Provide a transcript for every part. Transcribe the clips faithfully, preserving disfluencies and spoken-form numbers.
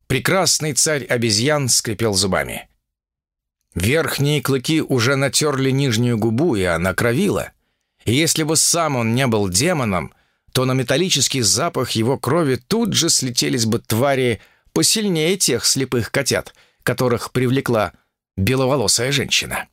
Прекрасный царь обезьян скрипел зубами. Верхние клыки уже натерли нижнюю губу, и она кровила. И если бы сам он не был демоном, то на металлический запах его крови тут же слетелись бы твари посильнее тех слепых котят, которых привлекла беловолосая женщина.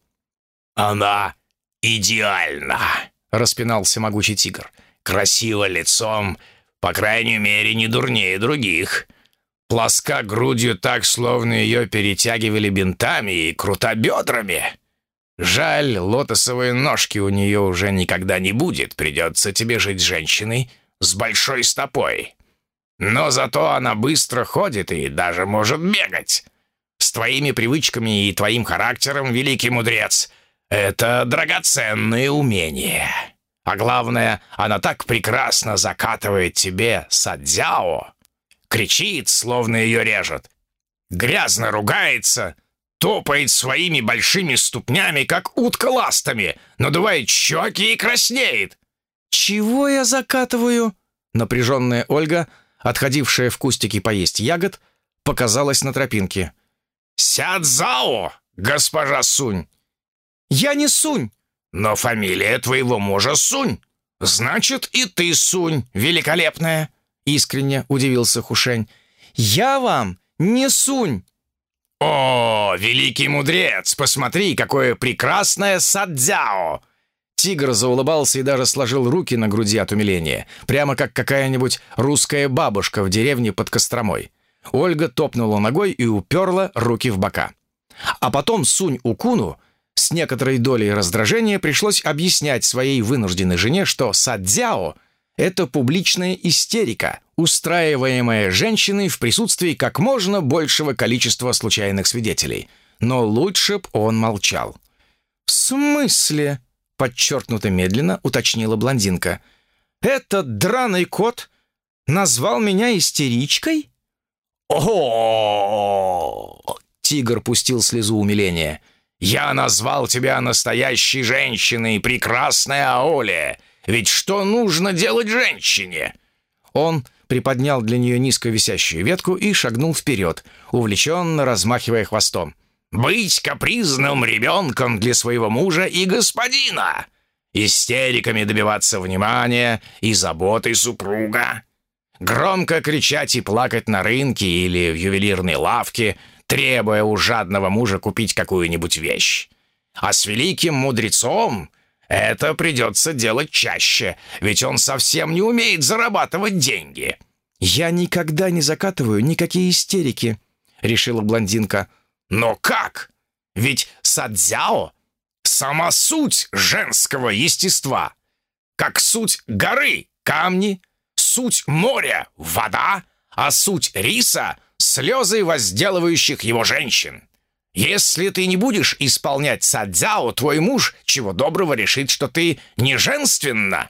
«Она идеальна!» — распинался могучий тигр. «Красиво лицом, по крайней мере, не дурнее других. Плоска грудью так, словно ее перетягивали бинтами, и крута бедрами. Жаль, лотосовые ножки у нее уже никогда не будет. Придется тебе жить с женщиной с большой стопой. Но зато она быстро ходит и даже может бегать. С твоими привычками и твоим характером, великий мудрец, это драгоценные умения. А главное, она так прекрасно закатывает тебе садзяо. Кричит, словно ее режут. Грязно ругается, топает своими большими ступнями, как утка ластами, надувает щеки и краснеет. «Чего я закатываю?» Напряженная Ольга, отходившая в кустики поесть ягод, показалась на тропинке. «Сядзао, госпожа Сунь!» «Я не Сунь!» «Но фамилия твоего мужа Сунь. Значит, и ты Сунь, великолепная!» Искренне удивился Хушень. «Я вам не Сунь!» «О, великий мудрец, посмотри, какое прекрасное садзяо!» Тигр заулыбался и даже сложил руки на груди от умиления, прямо как какая-нибудь русская бабушка в деревне под Костромой. Ольга топнула ногой и уперла руки в бока. А потом Сунь-Укуну с некоторой долей раздражения пришлось объяснять своей вынужденной жене, что садзяо — это публичная истерика, устраиваемая женщиной в присутствии как можно большего количества случайных свидетелей. Но лучше б он молчал. «В смысле?» — подчеркнуто медленно уточнила блондинка. «Этот драный кот назвал меня истеричкой?» «О-о-о!» — тигр пустил слезу умиления. «Я назвал тебя настоящей женщиной, прекрасная Аоли. Ведь что нужно делать женщине?» Он приподнял для нее низко висящую ветку и шагнул вперед, увлеченно размахивая хвостом. «Быть капризным ребенком для своего мужа и господина! Истериками добиваться внимания и заботы супруга! Громко кричать и плакать на рынке или в ювелирной лавке, требуя у жадного мужа купить какую-нибудь вещь! А с великим мудрецом это придется делать чаще, ведь он совсем не умеет зарабатывать деньги!» «Я никогда не закатываю никакие истерики», — решила блондинка. «Но как? Ведь садзяо — сама суть женского естества. Как суть горы — камни, суть моря — вода, а суть риса — слезы возделывающих его женщин. Если ты не будешь исполнять садзяо, твой муж чего доброго решит, что ты не женственна».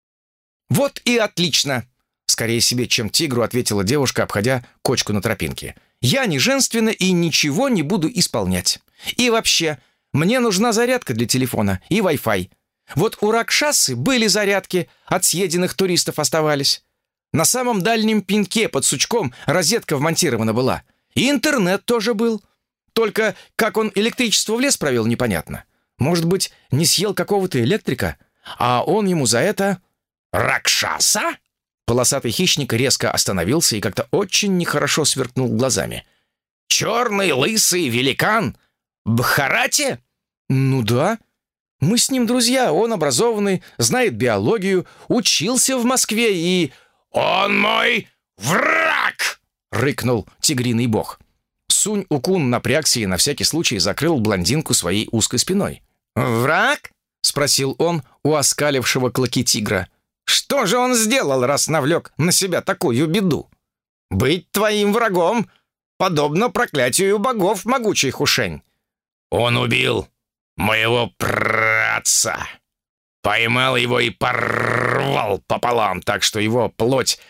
«Вот и отлично!» — скорее себе, чем тигру, ответила девушка, обходя кочку на тропинке. «Я не женственна и ничего не буду исполнять. И вообще, мне нужна зарядка для телефона и Wi-Fi. Вот у Ракшасы были зарядки, от съеденных туристов оставались. На самом дальнем пеньке под сучком розетка вмонтирована была. И интернет тоже был. Только как он электричество в лес провел, непонятно. Может быть, не съел какого-то электрика, а он ему за это...» «Ракшаса?» Полосатый хищник резко остановился и как-то очень нехорошо сверкнул глазами. «Черный лысый великан? Бхарати?» «Ну да. Мы с ним друзья, он образованный, знает биологию, учился в Москве и...» «Он мой враг!» — рыкнул тигриный бог. Сунь-Укун напрягся и на всякий случай закрыл блондинку своей узкой спиной. «Враг?» — спросил он у оскалившего клыки тигра. «Что же он сделал, раз навлек на себя такую беду? Быть твоим врагом подобно проклятию богов, могучий Хушень». «Он убил моего праотца, поймал его и порвал пополам, так что его плоть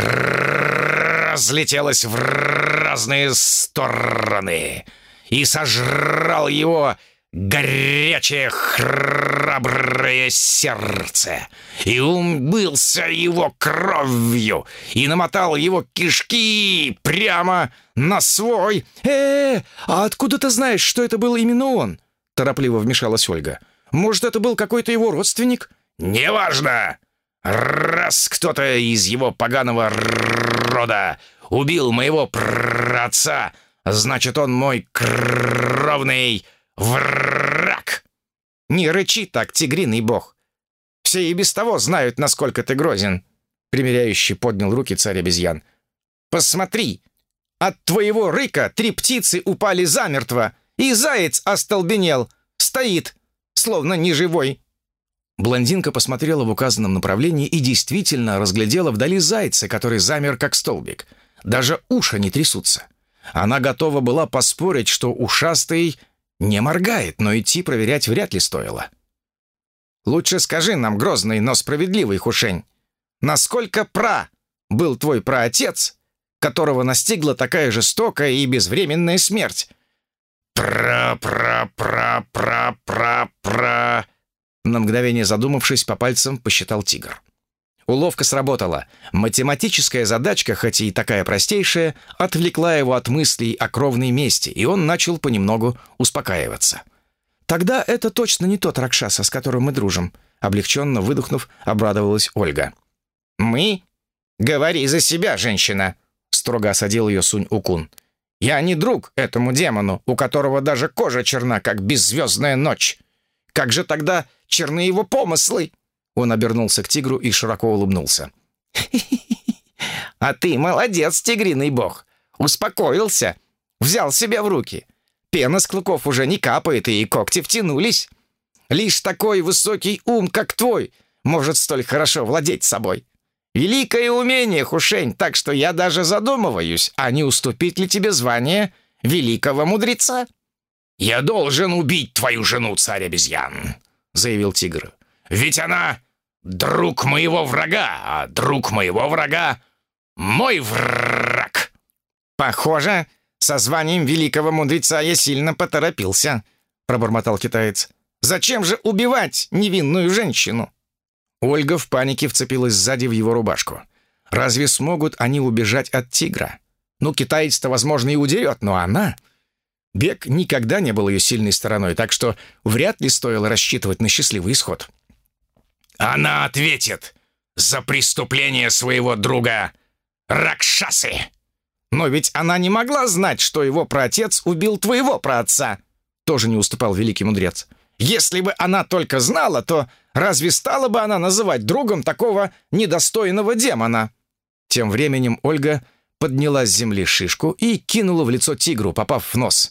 разлетелась в разные стороны, и сожрал его горячее храброе сердце, и умылся его кровью, и намотал его кишки прямо на свой... «Э-э, а откуда ты знаешь, что это был именно он?» — торопливо вмешалась Ольга. «Может, это был какой-то его родственник?» «Неважно! Раз кто-то из его поганого рода убил моего праотца, значит, он мой кровный враг!» «Не рычи так, тигриный бог! Все и без того знают, насколько ты грозен!» Примиряющий поднял руки царь обезьян. «Посмотри! От твоего рыка три птицы упали замертво, и заяц остолбенел, стоит, словно неживой!» Блондинка посмотрела в указанном направлении и действительно разглядела вдали зайца, который замер как столбик. Даже уши не трясутся. Она готова была поспорить, что ушастый не моргает, но идти проверять вряд ли стоило. «Лучше скажи нам, грозный, но справедливый Хушень, насколько пра был твой праотец, которого настигла такая жестокая и безвременная смерть?» «Пра-пра-пра-пра-пра-пра...» На мгновение задумавшись, по пальцам посчитал тигр. Уловка сработала. Математическая задачка, хоть и такая простейшая, отвлекла его от мыслей о кровной мести, и он начал понемногу успокаиваться. «Тогда это точно не тот Ракшаса, с которым мы дружим», — облегченно выдохнув, обрадовалась Ольга. «Мы? Говори за себя, женщина!» — строго осадил ее Сунь-Укун. «Я не друг этому демону, у которого даже кожа черна, как беззвездная ночь. Как же тогда черны его помыслы?» Он обернулся к тигру и широко улыбнулся. «А ты молодец, тигриный бог! Успокоился, взял себя в руки. Пена с клыков уже не капает, и когти втянулись. Лишь такой высокий ум, как твой, может столь хорошо владеть собой. Великое умение, Хушень, так что я даже задумываюсь, а не уступить ли тебе звание великого мудреца?» «Я должен убить твою жену, царь обезьян», — заявил тигр. «Ведь она друг моего врага, а друг моего врага — мой враг». «Похоже, со званием великого мудреца я сильно поторопился», — пробормотал китаец. «Зачем же убивать невинную женщину?» Ольга в панике вцепилась сзади в его рубашку. Разве смогут они убежать от тигра? Ну, китаец-то, возможно, и удерет, но она... Бег никогда не был ее сильной стороной, так что вряд ли стоило рассчитывать на счастливый исход. «Она ответит за преступление своего друга Ракшасы!» «Но ведь она не могла знать, что его праотец убил твоего праотца!» Тоже не уступал великий мудрец. «Если бы она только знала, то разве стала бы она называть другом такого недостойного демона?» Тем временем Ольга подняла с земли шишку и кинула в лицо тигру, попав в нос.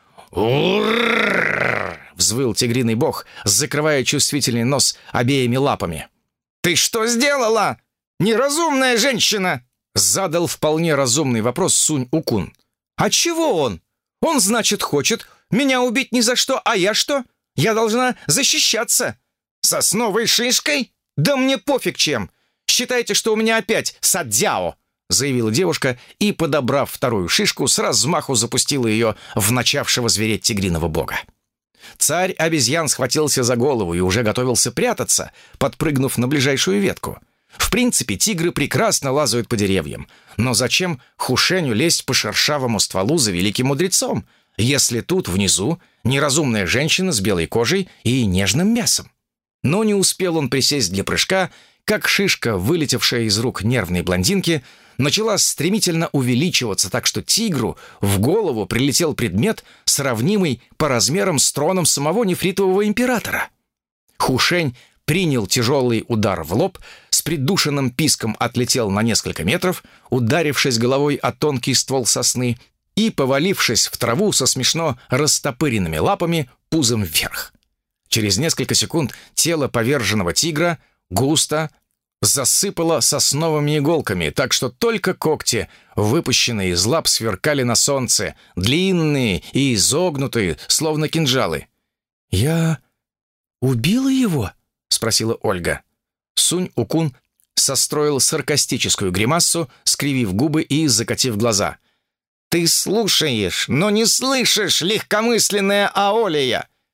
«Ур!» — взвыл тигриный бог, закрывая чувствительный нос обеими лапами. «Ты что сделала, неразумная женщина?» — задал вполне разумный вопрос Сунь-Укун. «А чего он? Он, значит, хочет меня убить ни за что, а я что? Я должна защищаться. Сосновой шишкой? Да мне пофиг чем. Считайте, что у меня опять садзяо», — заявила девушка и, подобрав вторую шишку, с размаху запустила ее в начавшего звереть тигриного бога. Царь обезьян схватился за голову и уже готовился прятаться, подпрыгнув на ближайшую ветку. В принципе, тигры прекрасно лазают по деревьям, но зачем Хушеню лезть по шершавому стволу за великим мудрецом, если тут внизу неразумная женщина с белой кожей и нежным мясом? Но не успел он присесть для прыжка, как шишка, вылетевшая из рук нервной блондинки, начала стремительно увеличиваться, так что тигру в голову прилетел предмет, сравнимый по размерам с троном самого нефритового императора. Хушень принял тяжелый удар в лоб, с придушенным писком отлетел на несколько метров, ударившись головой о тонкий ствол сосны и, повалившись в траву со смешно растопыренными лапами, пузом вверх. Через несколько секунд тело поверженного тигра густо засыпало сосновыми иголками, так что только когти, выпущенные из лап, сверкали на солнце, длинные и изогнутые, словно кинжалы. «Я убила его?» — спросила Ольга. Сунь-Укун состроил саркастическую гримассу, скривив губы и закатив глаза. «Ты слушаешь, но не слышишь, легкомысленная Аолия!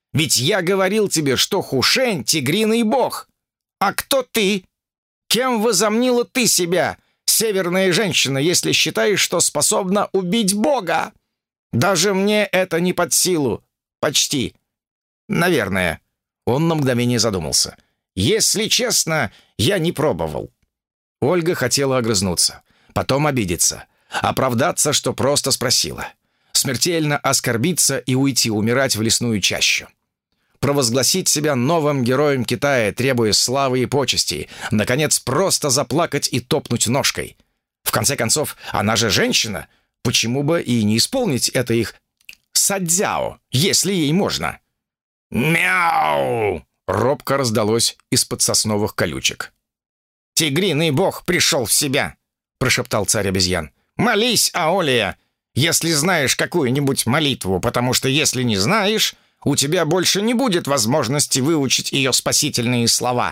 Ведь я говорил тебе, что Хушень — тигриный бог. А кто ты? Кем возомнила ты себя, северная женщина, если считаешь, что способна убить бога? Даже мне это не под силу. Почти. Наверное. Он на мгновение задумался. Если честно, я не пробовал. Ольга хотела огрызнуться, потом обидеться, оправдаться, что просто спросила. Смертельно оскорбиться и уйти умирать в лесную чащу. Провозгласить себя новым героем Китая, требуя славы и почестей. Наконец, просто заплакать и топнуть ножкой. В конце концов, она же женщина. Почему бы и не исполнить это их садзяо, если ей можно? «Мяу!» — робко раздалось из-под сосновых колючек. «Тигриный бог пришел в себя!» — прошептал царь обезьян. «Молись, Аолия, если знаешь какую-нибудь молитву, потому что если не знаешь, у тебя больше не будет возможности выучить ее спасительные слова».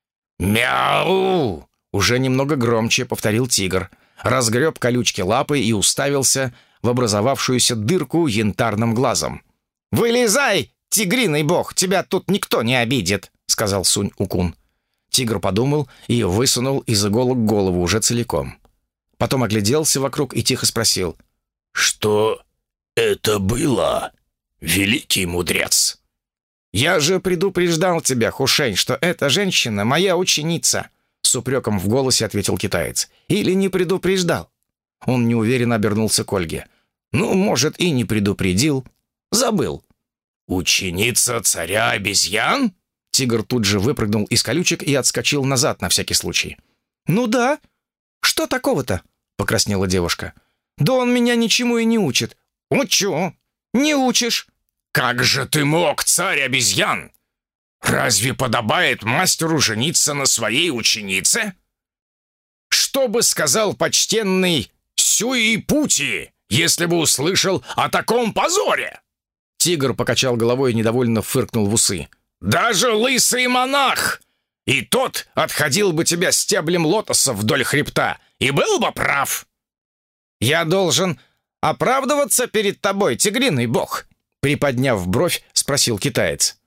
«Мяу!» — уже немного громче повторил тигр, разгреб колючки лапой и уставился в образовавшуюся дырку янтарным глазом. «Вылезай, тигриный бог, тебя тут никто не обидит», — сказал Сунь-Укун. Тигр подумал и высунул из иголок голову уже целиком. Потом огляделся вокруг и тихо спросил: «Что это было, великий мудрец?» «Я же предупреждал тебя, Хушень, что эта женщина моя ученица», — с упреком в голосе ответил китаец. «Или не предупреждал?» Он неуверенно обернулся к Ольге. «Ну, может, и не предупредил. Забыл». «Ученица царя обезьян?» Тигр тут же выпрыгнул из колючек и отскочил назад на всякий случай. «Ну да. Что такого-то?» — покраснела девушка. «Да он меня ничему и не учит». «Учу. Не учишь». «Как же ты мог, царь обезьян? Разве подобает мастеру жениться на своей ученице?» «Что бы сказал почтенный Сюй-Пути, если бы услышал о таком позоре?» Тигр покачал головой и недовольно фыркнул в усы. «Даже лысый монах! И тот отходил бы тебя стеблем лотоса вдоль хребта и был бы прав!» «Я должен оправдываться перед тобой, тигриный бог?» Приподняв бровь, спросил китаец.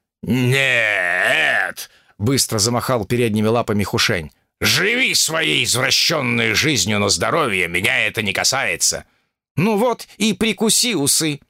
«Нет!» — быстро замахал передними лапами Хушень. «Живи своей извращенной жизнью на здоровье, меня это не касается». «Ну вот, и прикуси усы».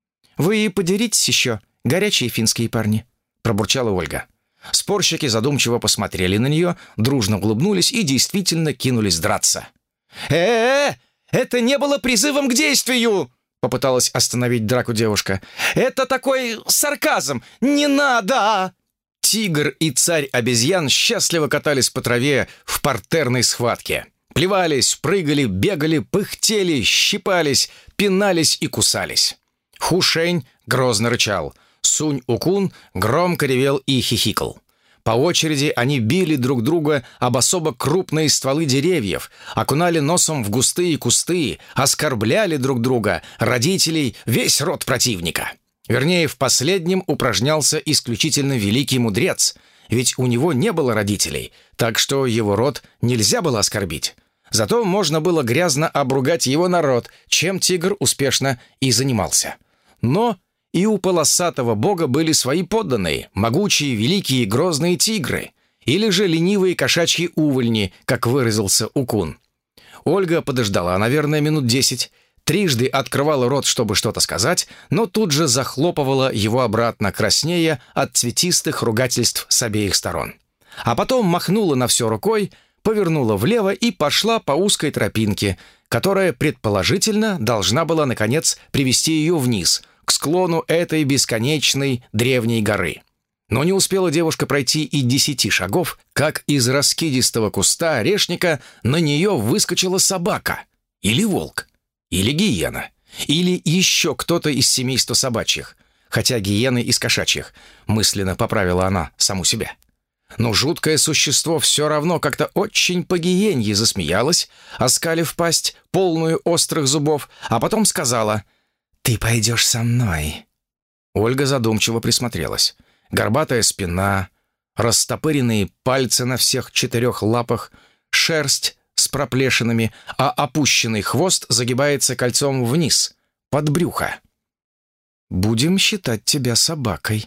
«Вы подеритесь еще, горячие финские парни», — пробурчала Ольга. Спорщики задумчиво посмотрели на нее, дружно улыбнулись и действительно кинулись драться. «Э-э-э! Это не было призывом к действию!» — попыталась остановить драку девушка. «Это такой сарказм! Не надо!» Тигр и царь обезьян счастливо катались по траве в партерной схватке. Плевались, прыгали, бегали, пыхтели, щипались, пинались и кусались. Хушень грозно рычал. Сунь-Укун громко ревел и хихикал. По очереди они били друг друга об особо крупные стволы деревьев, окунали носом в густые кусты, оскорбляли друг друга, родителей, весь род противника. Вернее, в последнем упражнялся исключительно великий мудрец, ведь у него не было родителей, так что его род нельзя было оскорбить. Зато можно было грязно обругать его народ, чем тигр успешно и занимался. Но и у полосатого бога были свои подданные, могучие, великие, грозные тигры, или же ленивые кошачьи увольни, как выразился Укун. Ольга подождала, наверное, минут десять, трижды открывала рот, чтобы что-то сказать, но тут же захлопывала его обратно, краснея от цветистых ругательств с обеих сторон. А потом махнула на все рукой, повернула влево и пошла по узкой тропинке, которая, предположительно, должна была, наконец, привести ее вниз, к склону этой бесконечной древней горы. Но не успела девушка пройти и десяти шагов, как из раскидистого куста орешника на нее выскочила собака. Или волк. Или гиена. Или еще кто-то из семейства собачьих. Хотя гиены из кошачьих. Мысленно поправила она саму себя. Но жуткое существо все равно как-то очень по-гиенье засмеялось, оскалив пасть, полную острых зубов, а потом сказала: «Ты пойдешь со мной». Ольга задумчиво присмотрелась. Горбатая спина, растопыренные пальцы на всех четырех лапах, шерсть с проплешинами, а опущенный хвост загибается кольцом вниз, под брюхо. «Будем считать тебя собакой», —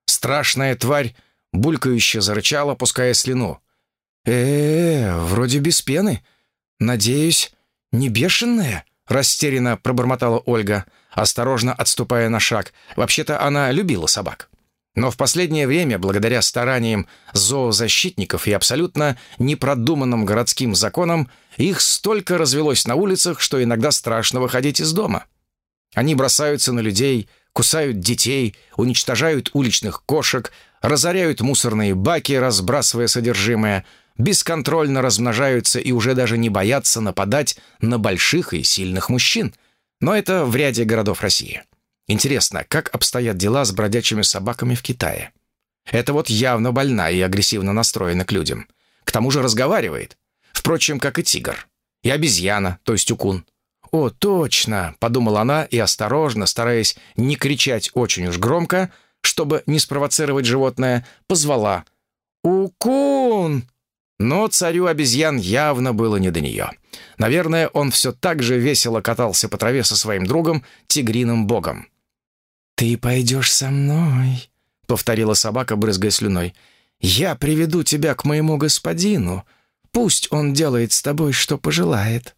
Страшная тварь булькающе зарычала, пуская слюну. э вроде без пены. Надеюсь, не бешеная?» — растерянно пробормотала Ольга, осторожно отступая на шаг. Вообще-то она любила собак. Но в последнее время, благодаря стараниям зоозащитников и абсолютно непродуманным городским законам, их столько развелось на улицах, что иногда страшно выходить из дома. Они бросаются на людей, кусают детей, уничтожают уличных кошек, разоряют мусорные баки, разбрасывая содержимое, бесконтрольно размножаются и уже даже не боятся нападать на больших и сильных мужчин. Но это в ряде городов России. Интересно, как обстоят дела с бродячими собаками в Китае? Это вот явно больна и агрессивно настроена к людям. К тому же разговаривает. Впрочем, как и тигр. И обезьяна, то есть Укун. «О, точно!» — подумала она и осторожно, стараясь не кричать очень уж громко, чтобы не спровоцировать животное, позвала: «Укун!» Но царю обезьян явно было не до нее. Наверное, он все так же весело катался по траве со своим другом, тигриным богом. «Ты пойдешь со мной», — повторила собака, брызгая слюной. «Я приведу тебя к моему господину. Пусть он делает с тобой, что пожелает».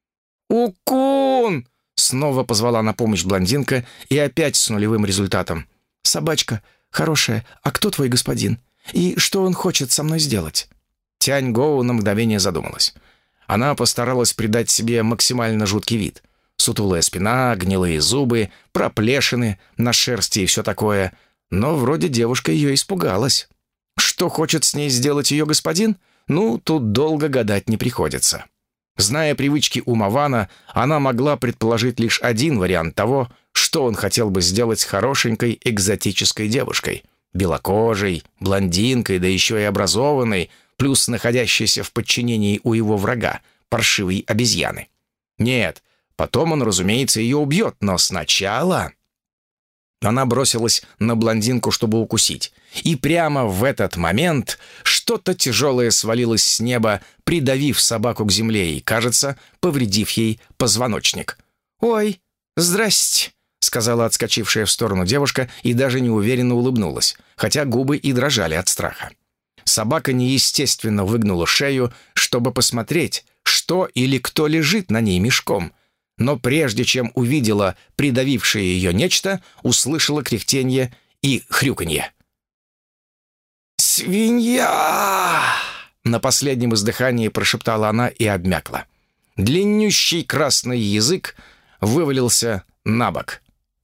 «Укун!» — снова позвала на помощь блондинка, и опять с нулевым результатом. «Собачка хорошая, а кто твой господин? И что он хочет со мной сделать?» Тянь-Гоу на мгновение задумалась. Она постаралась придать себе максимально жуткий вид. Сутулая спина, гнилые зубы, проплешины на шерсти и все такое. Но вроде девушка ее испугалась. Что хочет с ней сделать ее господин? Ну, тут долго гадать не приходится. Зная привычки Умавана, она могла предположить лишь один вариант того, что он хотел бы сделать с хорошенькой экзотической девушкой. Белокожей, блондинкой, да еще и образованной, плюс находящейся в подчинении у его врага, паршивой обезьяны. Нет, потом он, разумеется, ее убьет, но сначала... Она бросилась на блондинку, чтобы укусить. И прямо в этот момент что-то тяжелое свалилось с неба, придавив собаку к земле и, кажется, повредив ей позвоночник. «Ой, здрасте», — сказала отскочившая в сторону девушка и даже неуверенно улыбнулась, хотя губы и дрожали от страха. Собака неестественно выгнула шею, чтобы посмотреть, что или кто лежит на ней мешком. Но прежде чем увидела придавившее ее нечто, услышала кряхтенье и хрюканье. «Свинья!» На последнем издыхании прошептала она и обмякла. Длиннющий красный язык вывалился на бок.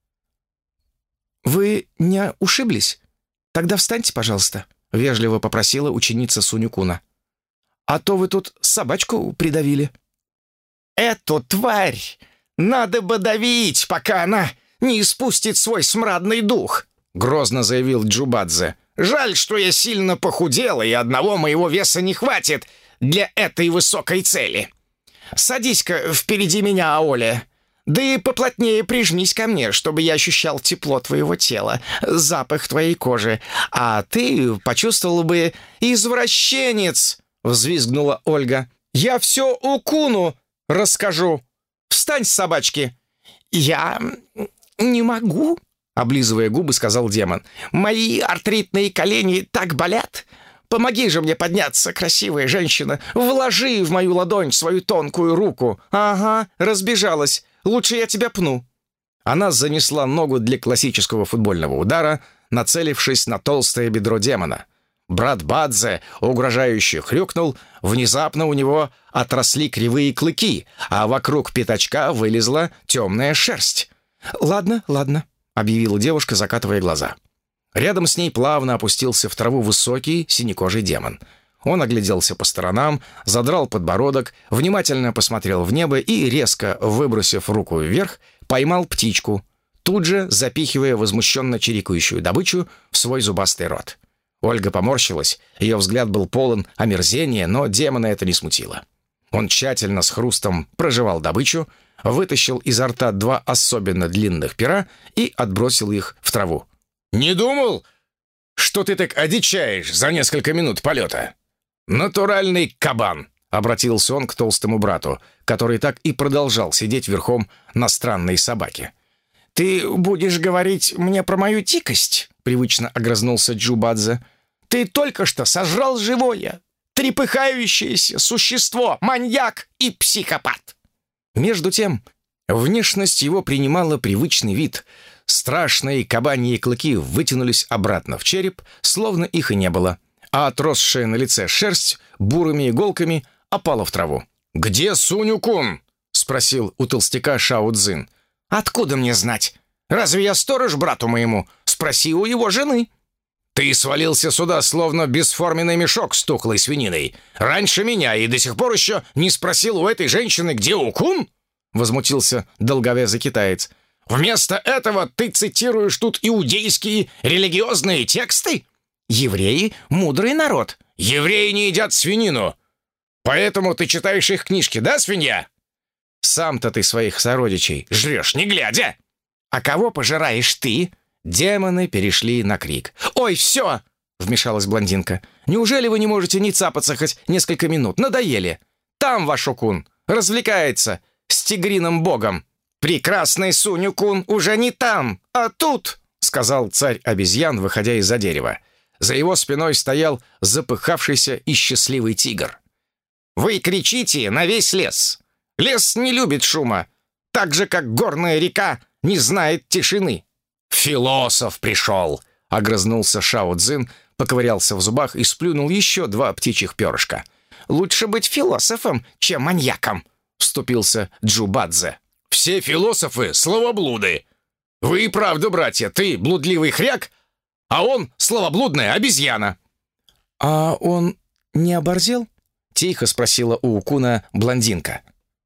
«Вы не ушиблись? Тогда встаньте, пожалуйста», — вежливо попросила ученица Сунь-Укуна. «А то вы тут собачку придавили». «Эту тварь надо бы давить, пока она не испустит свой смрадный дух», — грозно заявил Джубадзе. «Жаль, что я сильно похудела, и одного моего веса не хватит для этой высокой цели. Садись-ка впереди меня, Аоля. Да и поплотнее прижмись ко мне, чтобы я ощущал тепло твоего тела, запах твоей кожи. А ты почувствовал бы извращенец», — взвизгнула Ольга. «Я все Укуну расскажу. Встань с собачки». «Я не могу», — облизывая губы, сказал демон. «Мои артритные колени так болят. Помоги же мне подняться, красивая женщина. Вложи в мою ладонь свою тонкую руку». «Ага, разбежалась. Лучше я тебя пну». Она занесла ногу для классического футбольного удара, нацелившись на толстое бедро демона. Брат Бадзе угрожающе хрюкнул, внезапно у него отросли кривые клыки, а вокруг пятачка вылезла темная шерсть. «Ладно, ладно», — объявила девушка, закатывая глаза. Рядом с ней плавно опустился в траву высокий синекожий демон. Он огляделся по сторонам, задрал подбородок, внимательно посмотрел в небо и, резко выбросив руку вверх, поймал птичку, тут же запихивая возмущенно чирикающую добычу в свой зубастый рот. Ольга поморщилась, ее взгляд был полон омерзения, но демона это не смутило. Он тщательно с хрустом прожевал добычу, вытащил изо рта два особенно длинных пера и отбросил их в траву. «Не думал, что ты так одичаешь за несколько минут полета? Натуральный кабан!» — обратился он к толстому брату, который так и продолжал сидеть верхом на странной собаке. «Ты будешь говорить мне про мою дикость?» — привычно огрызнулся Джубадзе. «Ты только что сожрал живое, трепыхающееся существо, маньяк и психопат!» Между тем, внешность его принимала привычный вид. Страшные кабаньи клыки вытянулись обратно в череп, словно их и не было, а отросшая на лице шерсть бурыми иголками опала в траву. «Где Сунь-Укун?» — спросил у толстяка Шао Цзин. «Откуда мне знать? Разве я сторож брату моему? Спроси у его жены». «Ты свалился сюда, словно бесформенный мешок с тухлой свининой. Раньше меня и до сих пор еще не спросил у этой женщины, где Укун?» — возмутился долговязый китаец. «Вместо этого ты цитируешь тут иудейские религиозные тексты? Евреи — мудрый народ. Евреи не едят свинину. Поэтому ты читаешь их книжки, да, свинья? Сам-то ты своих сородичей жрешь, не глядя. А кого пожираешь ты?» Демоны перешли на крик. «Ой, все!» — вмешалась блондинка. «Неужели вы не можете не цапаться хоть несколько минут? Надоели. Там ваш Укун развлекается с тигриным богом». «Прекрасный Сунь-Укун уже не там, а тут!» — сказал царь обезьян, выходя из-за дерева. За его спиной стоял запыхавшийся и счастливый тигр. «Вы кричите на весь лес. Лес не любит шума, так же, как горная река не знает тишины». «Философ пришел!» — огрызнулся Шао Цзин, поковырялся в зубах и сплюнул еще два птичьих перышка. «Лучше быть философом, чем маньяком!» — вступился Джубадзе. «Все философы — словоблуды. Вы и правда, братья, ты блудливый хряк, а он словоблудная обезьяна». «А он не оборзел?» — тихо спросила у Укуна блондинка.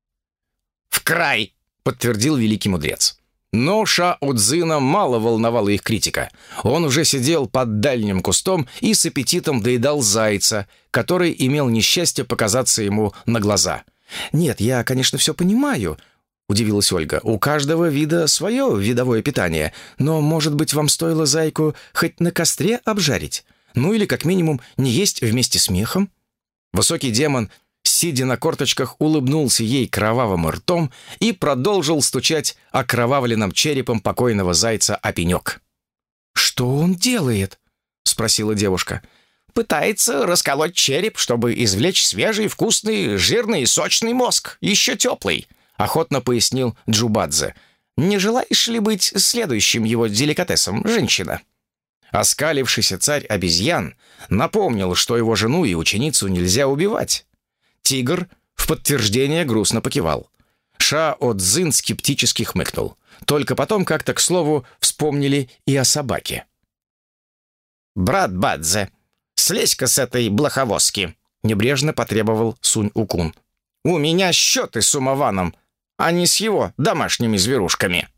«В край!» — подтвердил великий мудрец. Но Шао Цзина мало волновала их критика. Он уже сидел под дальним кустом и с аппетитом доедал зайца, который имел несчастье показаться ему на глаза. «Нет, я, конечно, все понимаю», — удивилась Ольга. «У каждого вида свое видовое питание, но, может быть, вам стоило зайку хоть на костре обжарить? Ну или, как минимум, не есть вместе с мехом?» Высокий демон, сидя на корточках, улыбнулся ей кровавым ртом и продолжил стучать окровавленным черепом покойного зайца о пенек. «Что он делает?» — спросила девушка. «Пытается расколоть череп, чтобы извлечь свежий, вкусный, жирный и сочный мозг, еще теплый», — охотно пояснил Джубадзе. «Не желаешь ли быть следующим его деликатесом, женщина?» Оскалившийся царь обезьян напомнил, что его жену и ученицу нельзя убивать. Тигр в подтверждение грустно покивал. Шао Цзин скептически хмыкнул. Только потом как-то, к слову, вспомнили и о собаке. «Брат Бадзе, слезь-ка с этой блоховозки», — небрежно потребовал Сунь-Укун. «У меня счеты с умованом, а не с его домашними зверушками».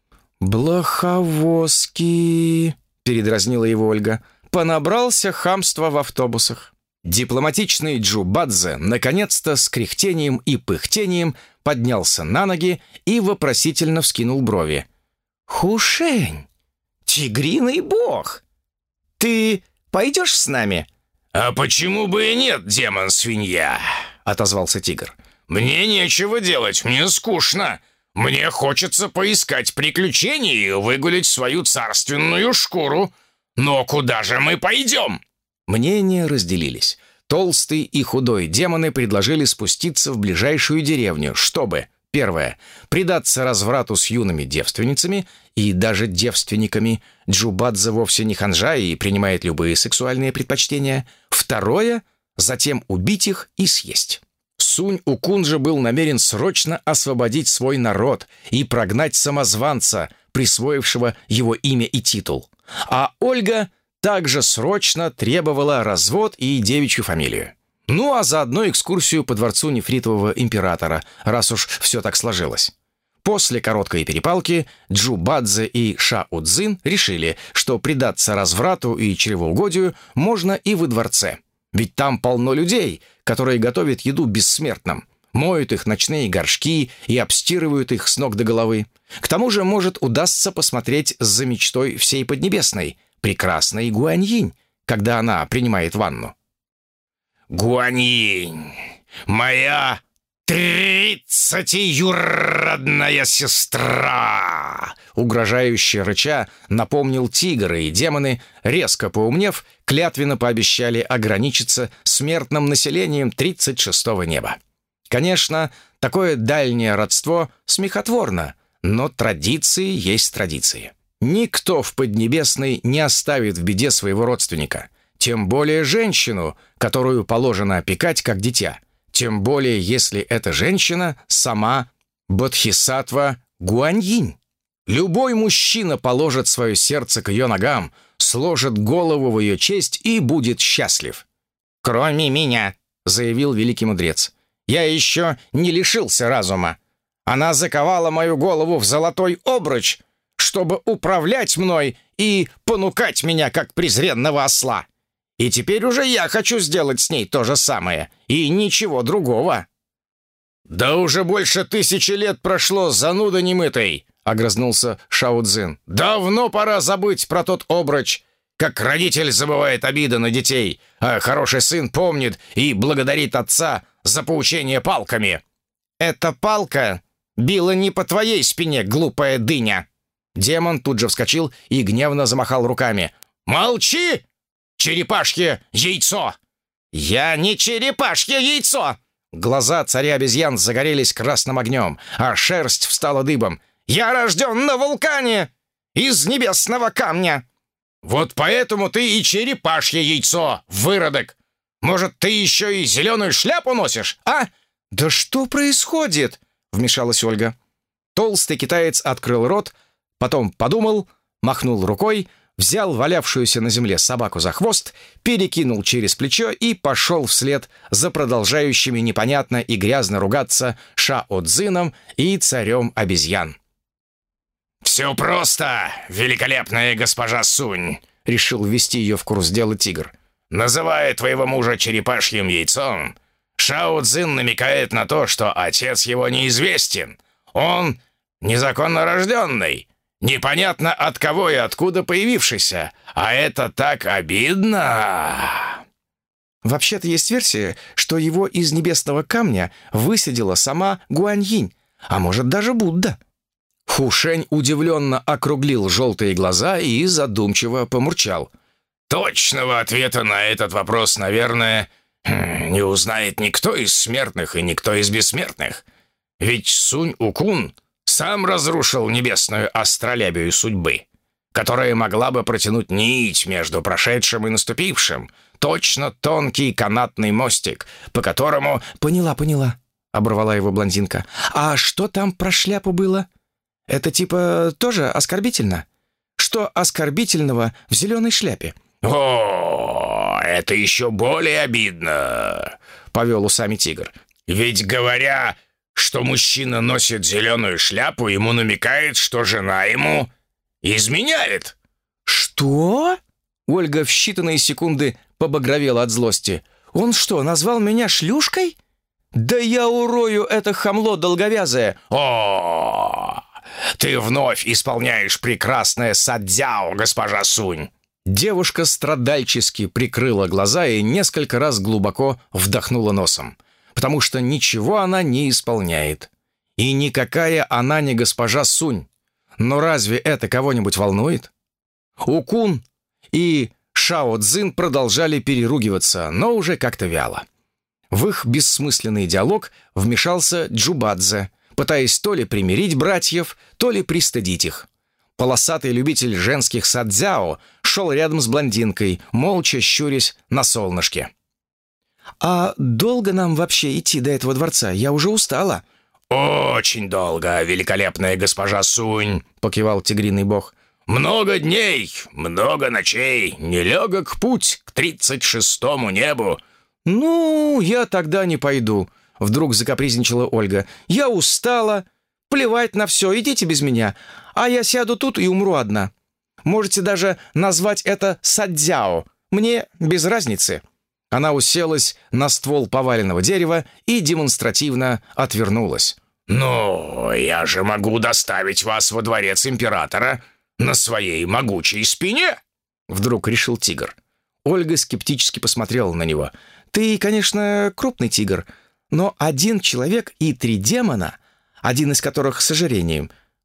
«Блоховозки», — передразнила его Ольга, — «понабрался хамства в автобусах». Дипломатичный Джубадзе наконец-то с кряхтением и пыхтением поднялся на ноги и вопросительно вскинул брови. «Хушень, тигриный бог, ты пойдешь с нами?» «А почему бы и нет, демон-свинья?» — отозвался тигр. «Мне нечего делать, мне скучно. Мне хочется поискать приключений и выгулять свою царственную шкуру. Но куда же мы пойдем?» Мнения разделились. Толстый и худой демоны предложили спуститься в ближайшую деревню, чтобы, первое, предаться разврату с юными девственницами и даже девственниками. Джубадзе вовсе не ханжа и принимает любые сексуальные предпочтения. Второе, затем убить их и съесть. Сунь-Укун же был намерен срочно освободить свой народ и прогнать самозванца, присвоившего его имя и титул. А Ольга также срочно требовала развод и девичью фамилию. Ну а заодно экскурсию по дворцу нефритового императора, раз уж все так сложилось. После короткой перепалки Джубадзе и Шао Цзин решили, что предаться разврату и чревоугодию можно и во дворце. Ведь там полно людей, которые готовят еду бессмертным, моют их ночные горшки и обстирывают их с ног до головы. К тому же, может, удастся посмотреть за мечтой всей Поднебесной, прекрасной Гуаньинь, когда она принимает ванну. «Гуаньинь, моя тридцатиюродная сестра!» угрожающе рыча, напомнил тигр, и демоны, резко поумнев, клятвенно пообещали ограничиться смертным населением тридцать шестого неба. Конечно, такое дальнее родство смехотворно, но традиции есть традиции. Никто в Поднебесной не оставит в беде своего родственника, тем более женщину, которую положено опекать как дитя, тем более если эта женщина сама Бодхисаттва Гуаньинь. Любой мужчина положит свое сердце к ее ногам, сложит голову в ее честь и будет счастлив. «Кроме меня», — заявил великий мудрец, — «я еще не лишился разума. Она заковала мою голову в золотой обруч, чтобы управлять мной и понукать меня, как презренного осла. И теперь уже я хочу сделать с ней то же самое, и ничего другого». «Да уже больше тысячи лет прошло, зануда немытый!» — огрызнулся Шао Цзин. «Давно пора забыть про тот обруч, как родитель забывает обиды на детей, а хороший сын помнит и благодарит отца за поучение палками». «Эта палка била не по твоей спине, глупая дыня!» Демон тут же вскочил и гневно замахал руками. «Молчи, черепашье яйцо!» «Я не черепашье яйцо!» Глаза царя обезьян загорелись красным огнем, а шерсть встала дыбом. «Я рожден на вулкане! Из небесного камня!» «Вот поэтому ты и черепашье яйцо, выродок! Может, ты еще и зеленую шляпу носишь, а?» «Да что происходит?» — вмешалась Ольга. Толстый китаец открыл рот, потом подумал, махнул рукой, взял валявшуюся на земле собаку за хвост, перекинул через плечо и пошел вслед за продолжающими непонятно и грязно ругаться Шао Цзином и царем обезьян. «Все просто, великолепная госпожа Сунь!» — решил ввести ее в курс дела тигр. «Называя твоего мужа черепашьим яйцом, Шао Цзин намекает на то, что отец его неизвестен. Он незаконно рожденный, непонятно от кого и откуда появившийся. А это так обидно!» Вообще-то есть версия, что его из небесного камня высадила сама Гуаньинь, а может даже Будда. Хушень удивленно округлил желтые глаза и задумчиво помурчал. «Точного ответа на этот вопрос, наверное, не узнает никто из смертных и никто из бессмертных. Ведь Сунь-Укун сам разрушил небесную астролябию судьбы, которая могла бы протянуть нить между прошедшим и наступившим, точно тонкий канатный мостик, по которому... «Поняла, поняла», — оборвала его блондинка. «А что там про шляпу было? Это типа тоже оскорбительно? Что оскорбительного в зеленой шляпе?» «О, это еще более обидно», — повел усами тигр. «Ведь говоря, что мужчина носит зеленую шляпу, ему намекает, что жена ему изменяет». «Что?» Ольга в считанные секунды побагровела от злости. «Он что, назвал меня шлюшкой? Да я урою это хамло долговязое!» «О, ты вновь исполняешь прекрасное садзяо, госпожа Сунь!» Девушка страдальчески прикрыла глаза и несколько раз глубоко вдохнула носом, потому что ничего она не исполняет. И никакая она не госпожа Сунь. Но разве это кого-нибудь волнует? Укун и Шао Цзин продолжали переругиваться, но уже как-то вяло. В их бессмысленный диалог вмешался Джубадзе, пытаясь то ли примирить братьев, то ли пристыдить их. Полосатый любитель женских садзяо шел рядом с блондинкой, молча щурясь на солнышке. «А долго нам вообще идти до этого дворца? Я уже устала». «Очень долго, великолепная госпожа Сунь», — покивал тигриный бог. «Много дней, много ночей, нелегок путь к тридцать шестому небу». «Ну, я тогда не пойду», — вдруг закапризничала Ольга. «Я устала. Плевать на все, идите без меня. А я сяду тут и умру одна. Можете даже назвать это садзяо. Мне без разницы». Она уселась на ствол поваленного дерева и демонстративно отвернулась. «Ну, я же могу доставить вас во дворец императора на своей могучей спине!» Вдруг решил тигр. Ольга скептически посмотрела на него. «Ты, конечно, крупный тигр, но один человек и три демона, один из которых с ожирением,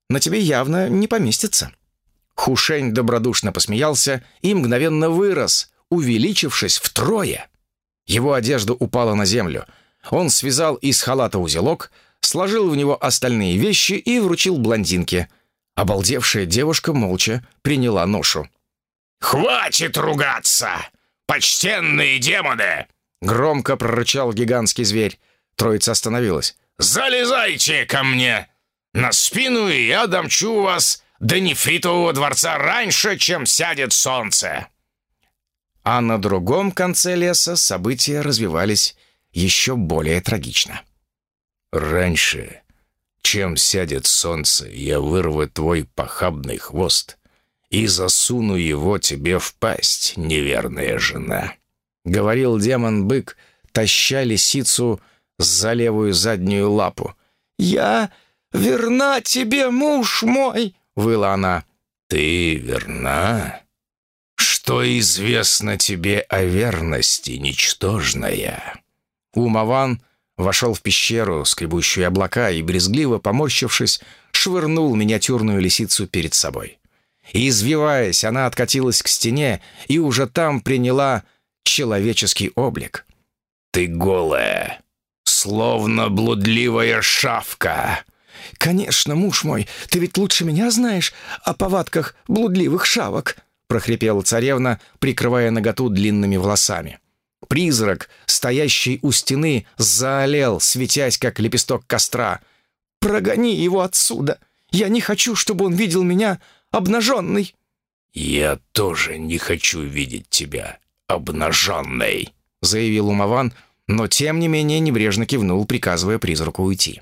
на тебе явно не поместится». Хушень добродушно посмеялся и мгновенно вырос, увеличившись втрое. Его одежда упала на землю. Он связал из халата узелок, сложил в него остальные вещи и вручил блондинке. Обалдевшая девушка молча приняла ношу. «Хватит ругаться, почтенные демоны!» Громко прорычал гигантский зверь. Троица остановилась. «Залезайте ко мне на спину, и я домчу вас до нефритового дворца раньше, чем сядет солнце!» А на другом конце леса события развивались еще более трагично. «Раньше, чем сядет солнце, я вырву твой похабный хвост и засуну его тебе в пасть, неверная жена», — говорил демон-бык, таща лисицу за левую заднюю лапу. «Я верна тебе, муж мой!» — выла она. «Ты верна? Что известно тебе о верности, ничтожная?» Умаван вошел в пещеру, скребущую облака, и, брезгливо поморщившись, швырнул миниатюрную лисицу перед собой. Извиваясь, она откатилась к стене и уже там приняла человеческий облик. «Ты голая, словно блудливая шавка!» «Конечно, муж мой, ты ведь лучше меня знаешь о повадках блудливых шавок!» — прохрипела царевна, прикрывая наготу длинными волосами. Призрак, стоящий у стены, заолел, светясь, как лепесток костра. «Прогони его отсюда! Я не хочу, чтобы он видел меня обнаженной!» «Я тоже не хочу видеть тебя обнаженной!» — заявил Умаван, но тем не менее небрежно кивнул, приказывая призраку уйти.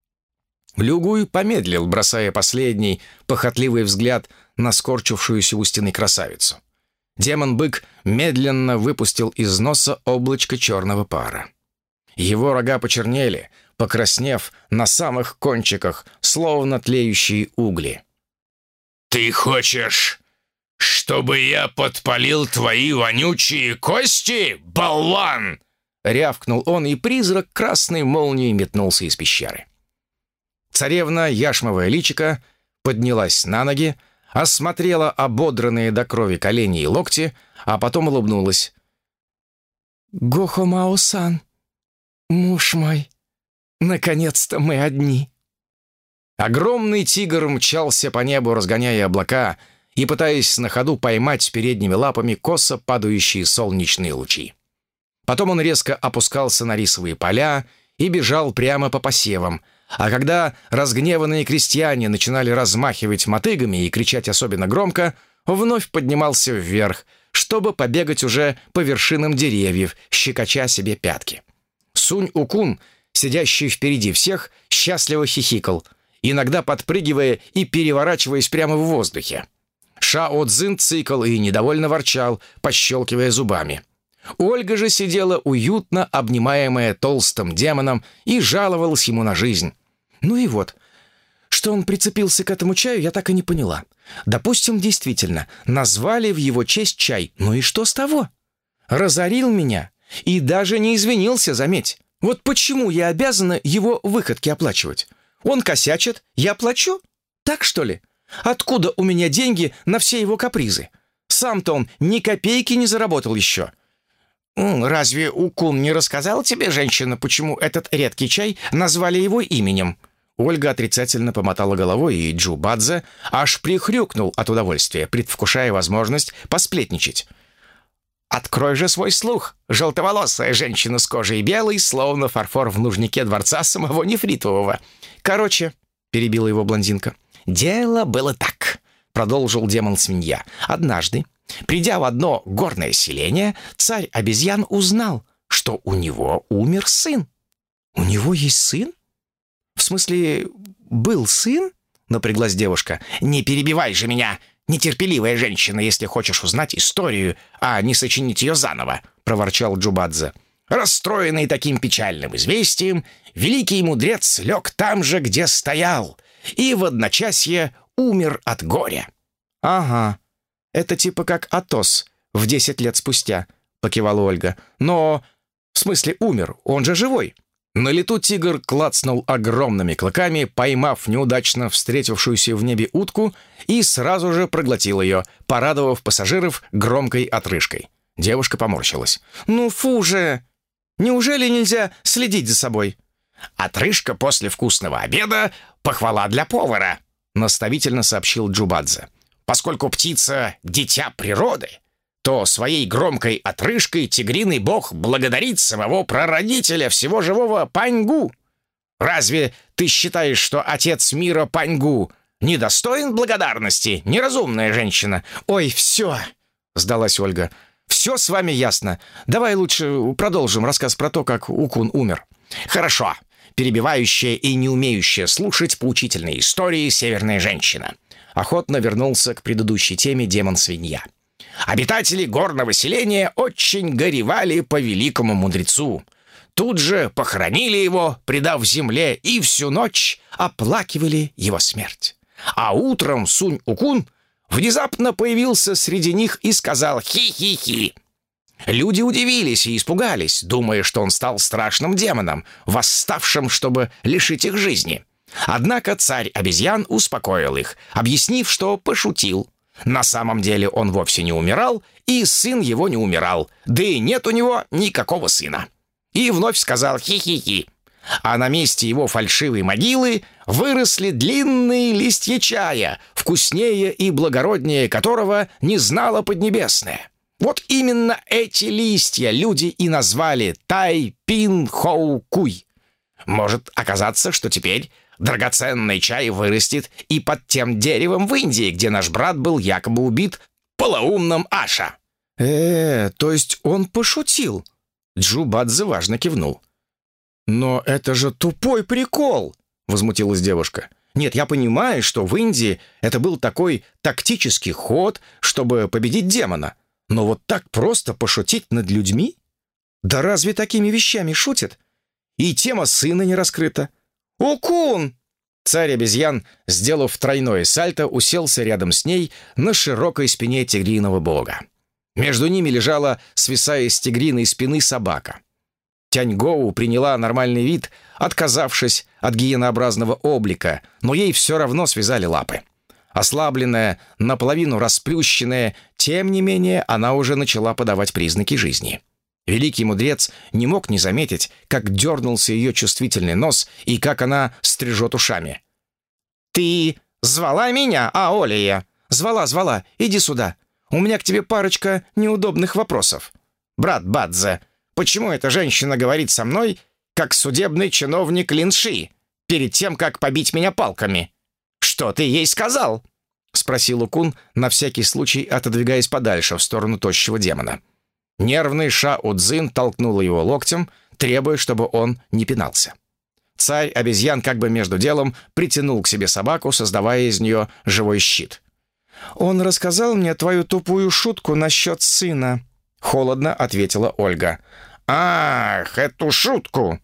Люгуй помедлил, бросая последний похотливый взгляд на скорчившуюся у стены красавицу. Демон-бык медленно выпустил из носа облачко черного пара. Его рога почернели, покраснев на самых кончиках, словно тлеющие угли. «Ты хочешь, чтобы я подпалил твои вонючие кости, болван?» — рявкнул он, и призрак красной молнией метнулся из пещеры. Царевна, яшмовое личико, поднялась на ноги, осмотрела ободранные до крови колени и локти, а потом улыбнулась. «Гохомао-сан, муж мой, наконец-то мы одни!» Огромный тигр мчался по небу, разгоняя облака и пытаясь на ходу поймать передними лапами косо падающие солнечные лучи. Потом он резко опускался на рисовые поля и бежал прямо по посевам, а когда разгневанные крестьяне начинали размахивать мотыгами и кричать особенно громко, вновь поднимался вверх, чтобы побегать уже по вершинам деревьев, щекоча себе пятки. Сунь-Укун, сидящий впереди всех, счастливо хихикал, иногда подпрыгивая и переворачиваясь прямо в воздухе. Шао-Цзин цикал и недовольно ворчал, пощелкивая зубами. Ольга же сидела уютно, обнимаемая толстым демоном, и жаловалась ему на жизнь. Ну и вот, что он прицепился к этому чаю, я так и не поняла. Допустим, действительно, назвали в его честь чай. Ну и что с того? Разорил меня и даже не извинился, заметь. Вот почему я обязана его выходки оплачивать? Он косячит, я плачу? Так, что ли? Откуда у меня деньги на все его капризы? Сам-то он ни копейки не заработал еще. «Разве Укун не рассказал тебе, женщина, почему этот редкий чай назвали его именем?» Ольга отрицательно помотала головой, и Джубадзе аж прихрюкнул от удовольствия, предвкушая возможность посплетничать. «Открой же свой слух, желтоволосая женщина с кожей белой, словно фарфор в нужнике дворца самого Нефритового. Короче», — перебила его блондинка, — «дело было так», — продолжил демон-свинья. «Однажды, придя в одно горное селение, царь обезьян узнал, что у него умер сын». «У него есть сын? В смысле, был сын?» — напряглась девушка. «Не перебивай же меня, нетерпеливая женщина, если хочешь узнать историю, а не сочинить ее заново», — проворчал Джубадзе. Расстроенный таким печальным известием, великий мудрец лег там же, где стоял, и в одночасье умер от горя. «Ага, это типа как Атос в десять лет спустя», — покивала Ольга. «Но, в смысле, умер, он же живой. На лету тигр клацнул огромными клыками, поймав неудачно встретившуюся в небе утку, и сразу же проглотил ее, порадовав пассажиров громкой отрыжкой. Девушка поморщилась. «Ну фу же! Неужели нельзя следить за собой?» «Отрыжка после вкусного обеда — похвала для повара», — наставительно сообщил Джубадзе. «Поскольку птица — дитя природы, то своей громкой отрыжкой тигриный бог благодарит самого прародителя всего живого Паньгу. Разве ты считаешь, что отец мира Паньгу недостоин благодарности, неразумная женщина?» «Ой, все!» — сдалась Ольга. «Все с вами ясно. Давай лучше продолжим рассказ про то, как Укун умер». «Хорошо. Перебивающая и не умеющая слушать поучительные истории северная женщина». Охотно вернулся к предыдущей теме демон-свинья. Обитатели горного селения очень горевали по великому мудрецу. Тут же похоронили его, предав земле, и всю ночь оплакивали его смерть. А утром Сунь-Укун внезапно появился среди них и сказал «хи-хи-хи». Люди удивились и испугались, думая, что он стал страшным демоном, восставшим, чтобы лишить их жизни. Однако царь обезьян успокоил их, объяснив, что пошутил. На самом деле он вовсе не умирал, и сын его не умирал, да и нет у него никакого сына. И вновь сказал «хи-хи-хи». А на месте его фальшивой могилы выросли длинные листья чая, вкуснее и благороднее которого не знала Поднебесная. Вот именно эти листья люди и назвали Тай-Пин-Хоу-Куй. Может оказаться, что теперь драгоценный чай вырастет и под тем деревом в Индии, где наш брат был якобы убит полоумным Аша. э то есть он пошутил?» Джубадзе важно кивнул. «Но это же тупой прикол!» — возмутилась девушка. «Нет, я понимаю, что в Индии это был такой тактический ход, чтобы победить демона. Но вот так просто пошутить над людьми? Да разве такими вещами шутят? И тема сына не раскрыта. Укун!» Царь обезьян, сделав тройное сальто, уселся рядом с ней на широкой спине тигриного бога. Между ними лежала, свисая с тигриной спины, собака. Тяньгоу приняла нормальный вид, отказавшись от гиенообразного облика, но ей все равно связали лапы. Ослабленная, наполовину расплющенная, тем не менее она уже начала подавать признаки жизни. Великий мудрец не мог не заметить, как дернулся ее чувствительный нос и как она стрижет ушами. «Ты звала меня, Аолия?» «Звала, звала. Иди сюда. У меня к тебе парочка неудобных вопросов. Брат Бадзе, почему эта женщина говорит со мной, как судебный чиновник Линши, перед тем, как побить меня палками? Что ты ей сказал?» — спросил Укун, на всякий случай отодвигаясь подальше в сторону тощего демона. Нервный Ша-Удзин толкнул его локтем, требуя, чтобы он не пинался. Царь обезьян как бы между делом притянул к себе собаку, создавая из нее живой щит. «Он рассказал мне твою тупую шутку насчет сына», — холодно ответила Ольга. «Ах, эту шутку!»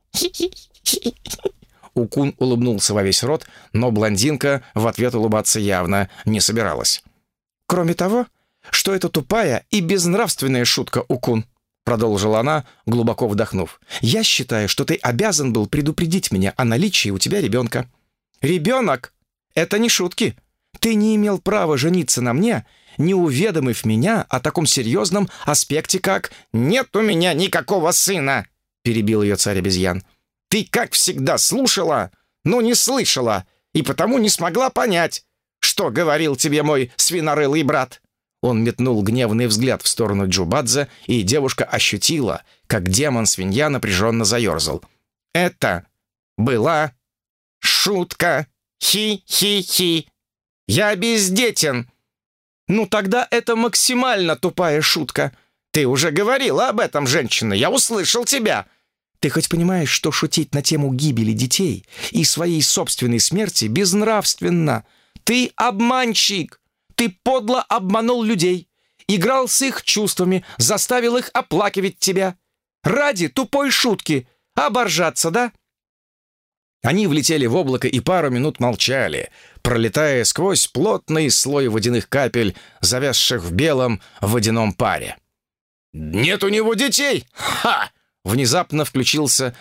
Укун улыбнулся во весь рот, но блондинка в ответ улыбаться явно не собиралась. «Кроме того, что это тупая и безнравственная шутка, Укун», — продолжила она, глубоко вдохнув. «Я считаю, что ты обязан был предупредить меня о наличии у тебя ребенка». «Ребенок? Это не шутки. Ты не имел права жениться на мне, не уведомив меня о таком серьезном аспекте, как...» «Нет у меня никакого сына», — перебил ее царь обезьян. «Ты, как всегда, слушала, но не слышала, и потому не смогла понять, что говорил тебе мой свинорылый брат». Он метнул гневный взгляд в сторону Джубадзе, и девушка ощутила, как демон-свинья напряженно заерзал. «Это была шутка. Хи-хи-хи. Я бездетен». «Ну тогда это максимально тупая шутка. Ты уже говорила об этом, женщина, я услышал тебя». «Ты хоть понимаешь, что шутить на тему гибели детей и своей собственной смерти безнравственно? Ты обманщик! Ты подло обманул людей, играл с их чувствами, заставил их оплакивать тебя. Ради тупой шутки. Оборжаться, да?» Они влетели в облако и пару минут молчали, пролетая сквозь плотный слой водяных капель, завязших в белом водяном паре. «Нет у него детей! Ха!» Внезапно включился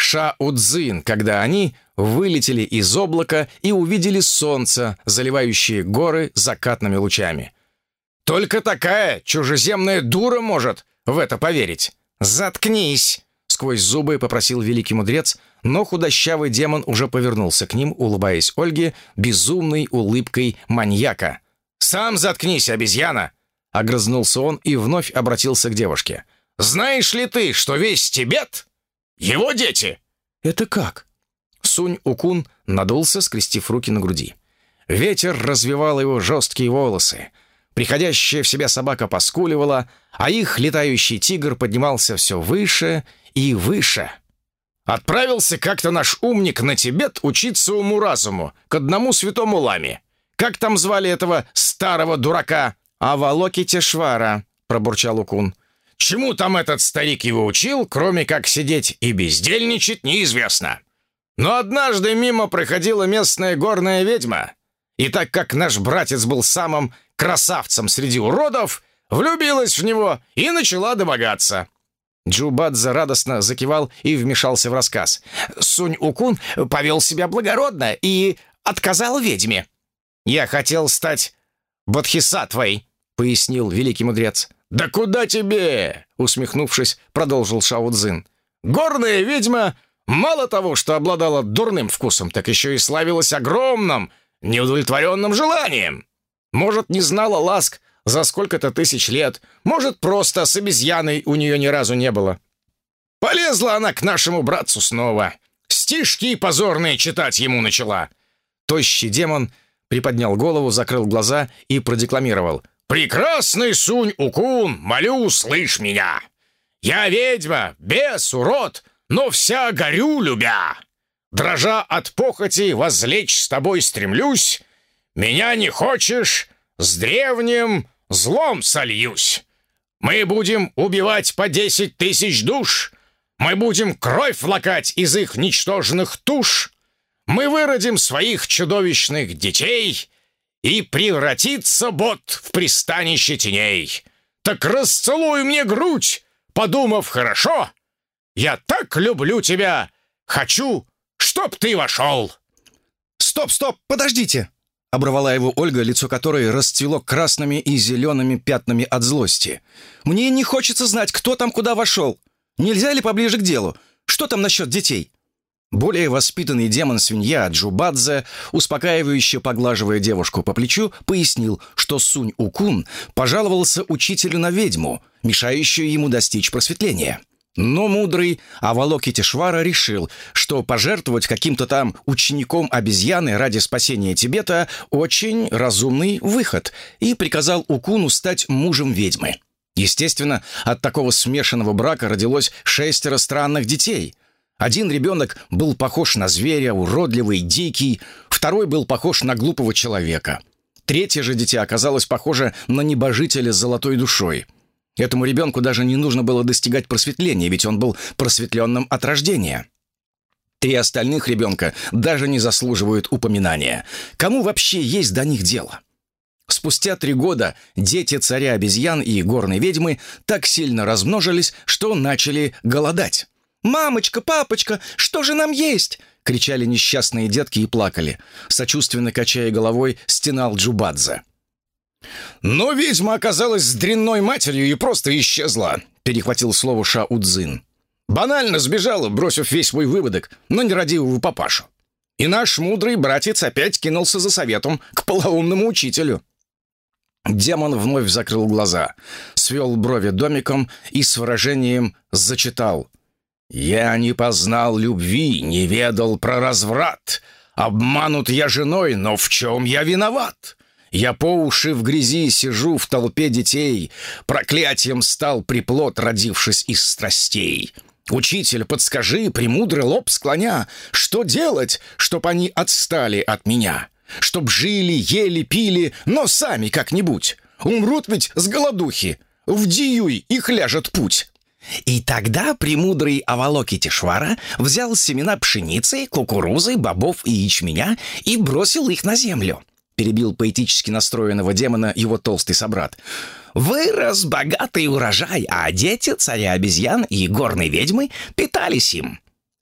Ша-Удзин, когда они вылетели из облака и увидели солнце, заливающее горы закатными лучами. «Только такая чужеземная дура может в это поверить!» «Заткнись!» — сквозь зубы попросил великий мудрец, но худощавый демон уже повернулся к ним, улыбаясь Ольге безумной улыбкой маньяка. «Сам заткнись, обезьяна!» — огрызнулся он и вновь обратился к девушке. «Знаешь ли ты, что весь Тибет — его дети?» «Это как?» Сунь-Укун надулся, скрестив руки на груди. Ветер развивал его жесткие волосы. Приходящая в себя собака поскуливала, а их летающий тигр поднимался все выше и выше. «Отправился как-то наш умник на Тибет учиться уму-разуму к одному святому ламе. Как там звали этого старого дурака?» «Авалокитешвара», — пробурчал Укун. «Чему там этот старик его учил, кроме как сидеть и бездельничать, неизвестно. Но однажды мимо проходила местная горная ведьма, и так как наш братец был самым красавцем среди уродов, влюбилась в него и начала домогаться». Джубадзе радостно закивал и вмешался в рассказ. «Сунь-Укун повел себя благородно и отказал ведьме». «Я хотел стать бодхисаттвой», — пояснил великий мудрец. «Да куда тебе?» — усмехнувшись, продолжил Шао-Цзин. «Горная ведьма мало того, что обладала дурным вкусом, так еще и славилась огромным, неудовлетворенным желанием. Может, не знала ласк за сколько-то тысяч лет, может, просто с обезьяной у нее ни разу не было. Полезла она к нашему братцу снова. Стишки позорные читать ему начала». Тощий демон приподнял голову, закрыл глаза и продекламировал. «Прекрасный Сунь-Укун, молю, услышь меня! Я ведьма, бес, урод, но вся горю любя. Дрожа от похоти, возлечь с тобой стремлюсь. Меня не хочешь, с древним злом сольюсь. Мы будем убивать по десять тысяч душ. Мы будем кровь лакать из их ничтожных туш. Мы выродим своих чудовищных детей, и превратится бот в пристанище теней. Так расцелуй мне грудь, подумав хорошо. Я так люблю тебя, хочу, чтоб ты вошел». «Стоп, стоп, подождите!» — оборвала его Ольга, лицо которой расцвело красными и зелеными пятнами от злости. «Мне не хочется знать, кто там куда вошел. Нельзя ли поближе к делу? Что там насчет детей?» Более воспитанный демон-свинья Джубадзе, успокаивающе поглаживая девушку по плечу, пояснил, что Сунь-Укун пожаловался учителю на ведьму, мешающую ему достичь просветления. Но мудрый Авалокитешвара решил, что пожертвовать каким-то там учеником обезьяны ради спасения Тибета – очень разумный выход, и приказал Укуну стать мужем ведьмы. Естественно, от такого смешанного брака родилось шестеро странных детей. Один ребенок был похож на зверя, уродливый, дикий, второй был похож на глупого человека. Третье же дитя оказалось похоже на небожителя с золотой душой. Этому ребенку даже не нужно было достигать просветления, ведь он был просветленным от рождения. Три остальных ребенка даже не заслуживают упоминания. Кому вообще есть до них дело? Спустя три года дети царя обезьян и горной ведьмы так сильно размножились, что начали голодать. «Мамочка, папочка, что же нам есть?» — кричали несчастные детки и плакали. Сочувственно качая головой, стенал Джубадзе. «Но ведьма оказалась с дрянной матерью и просто исчезла», — перехватил слово Ша-Удзин. «Банально сбежала, бросив весь свой выводок на нерадивого папашу. И наш мудрый братец опять кинулся за советом к полоумному учителю». Демон вновь закрыл глаза, свел брови домиком и с выражением зачитал: «Я не познал любви, не ведал про разврат. Обманут я женой, но в чем я виноват? Я по уши в грязи сижу в толпе детей. Проклятием стал приплод, родившись из страстей. Учитель, подскажи, премудрый лоб склоня, что делать, чтоб они отстали от меня? Чтоб жили, ели, пили, но сами как-нибудь. Умрут ведь с голодухи. В Диюй их ляжет путь». И тогда премудрый Авалокитешвара взял семена пшеницы, кукурузы, бобов и ячменя и бросил их на землю. Перебил поэтически настроенного демона его толстый собрат. Вырос богатый урожай, а дети царя обезьян и горной ведьмы питались им.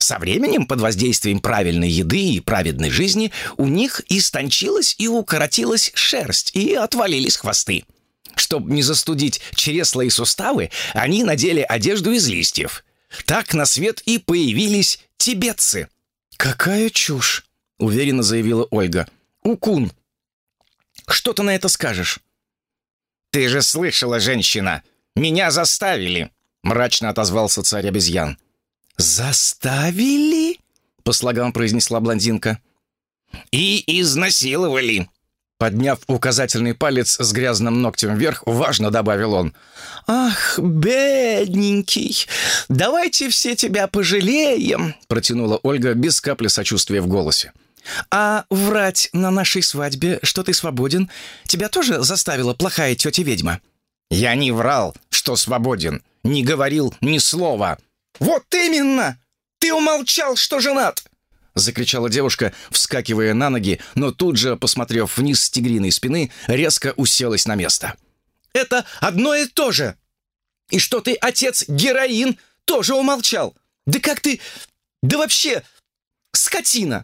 Со временем, под воздействием правильной еды и праведной жизни, у них истончилась и укоротилась шерсть, и отвалились хвосты. Чтобы не застудить чресла и суставы, они надели одежду из листьев. Так на свет и появились тибетцы. «Какая чушь!» — уверенно заявила Ольга. «Укун, что ты на это скажешь?» «Ты же слышала, женщина! Меня заставили!» — мрачно отозвался царь обезьян. «Заставили?» — по слогам произнесла блондинка. «И изнасиловали!» Подняв указательный палец с грязным ногтем вверх, важно добавил он. «Ах, бедненький, давайте все тебя пожалеем», протянула Ольга без капли сочувствия в голосе. «А врать на нашей свадьбе, что ты свободен, тебя тоже заставила плохая тетя-ведьма?» «Я не врал, что свободен, не говорил ни слова». «Вот именно! Ты умолчал, что женат!» — закричала девушка, вскакивая на ноги, но тут же, посмотрев вниз с тигриной спины, резко уселась на место. «Это одно и то же! И что ты, отец-героин, тоже умолчал! Да как ты... Да вообще... скотина!»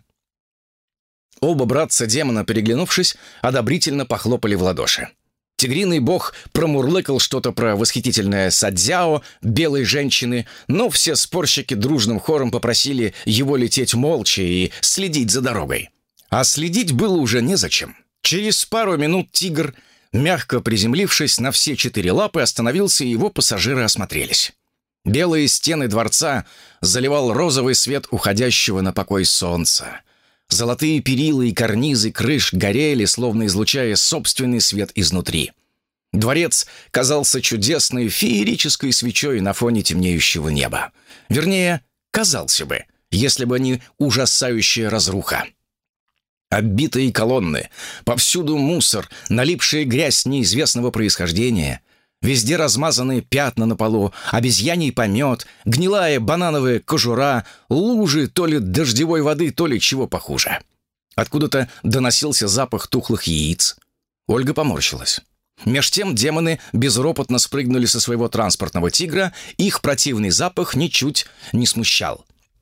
Оба братца-демона, переглянувшись, одобрительно похлопали в ладоши. Тигриный бог промурлыкал что-то про восхитительное садзяо белой женщины, но все спорщики дружным хором попросили его лететь молча и следить за дорогой. А следить было уже незачем. Через пару минут тигр, мягко приземлившись на все четыре лапы, остановился, и его пассажиры осмотрелись. Белые стены дворца заливал розовый свет уходящего на покой солнца. Золотые перила и карнизы крыш горели, словно излучая собственный свет изнутри. Дворец казался чудесной феерической свечой на фоне темнеющего неба. Вернее, казался бы, если бы не ужасающая разруха. Оббитые колонны, повсюду мусор, налипшая грязь неизвестного происхождения, везде размазанные пятна на полу, обезьяний помет, гнилая банановая кожура, лужи то ли дождевой воды, то ли чего похуже. Откуда-то доносился запах тухлых яиц. Ольга поморщилась. Меж тем демоны безропотно спрыгнули со своего транспортного тигра, их противный запах ничуть не смущал.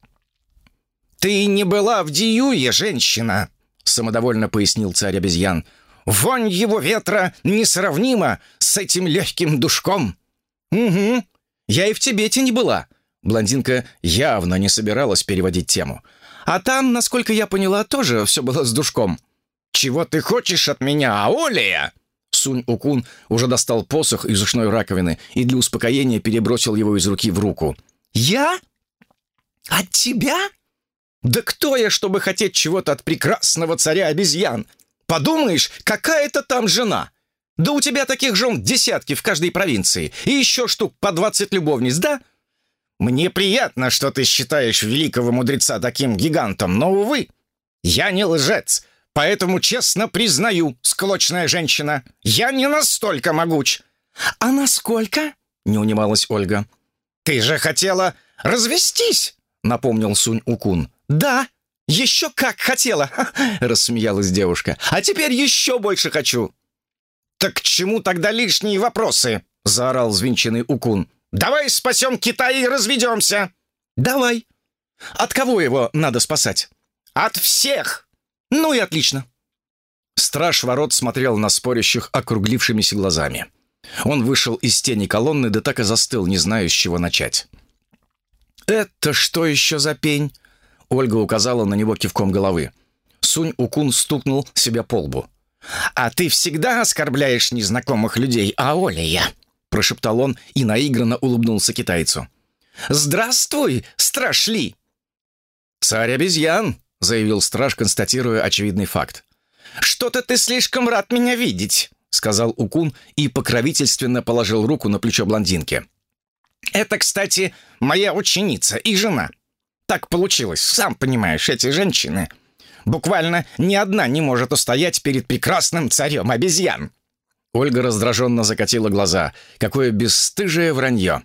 «Ты не была в Диюе, женщина!» — самодовольно пояснил царь обезьян. «Вонь его ветра несравнима с этим легким душком». «Угу, я и в Тибете не была». Блондинка явно не собиралась переводить тему. «А там, насколько я поняла, тоже все было с душком». «Чего ты хочешь от меня, Аолия?» Сунь-Укун уже достал посох из ушной раковины и для успокоения перебросил его из руки в руку. «Я? От тебя? Да кто я, чтобы хотеть чего-то от прекрасного царя обезьян? Подумаешь, какая-то там жена. Да у тебя таких жен десятки в каждой провинции. И еще штук по двадцать любовниц, да?» «Мне приятно, что ты считаешь великого мудреца таким гигантом, но, увы, я не лжец, поэтому честно признаю, склочная женщина, я не настолько могуч». «А насколько?» — не унималась Ольга. «Ты же хотела развестись», — напомнил Сунь-Укун. «Да, еще как хотела!» — рассмеялась девушка. «А теперь еще больше хочу!» «Так к чему тогда лишние вопросы?» — заорал взвинченный Укун. «Давай спасем Китай и разведемся!» «Давай! От кого его надо спасать?» «От всех!» «Ну и отлично!» Страж ворот смотрел на спорящих округлившимися глазами. Он вышел из тени колонны, да так и застыл, не зная, с чего начать. «Это что еще за пень?» Ольга указала на него кивком головы. Сунь-Укун стукнул себя по лбу. «А ты всегда оскорбляешь незнакомых людей, Аолия!» прошептал он и наигранно улыбнулся китайцу. «Здравствуй, страж Ли!» «Царь обезьян!» — заявил страж, констатируя очевидный факт. «Что-то ты слишком рад меня видеть!» — сказал Укун и покровительственно положил руку на плечо блондинки. «Это, кстати, моя ученица и жена. Так получилось, сам понимаешь, эти женщины. Буквально ни одна не может устоять перед прекрасным царем обезьян». Ольга раздраженно закатила глаза. Какое бесстыжее вранье.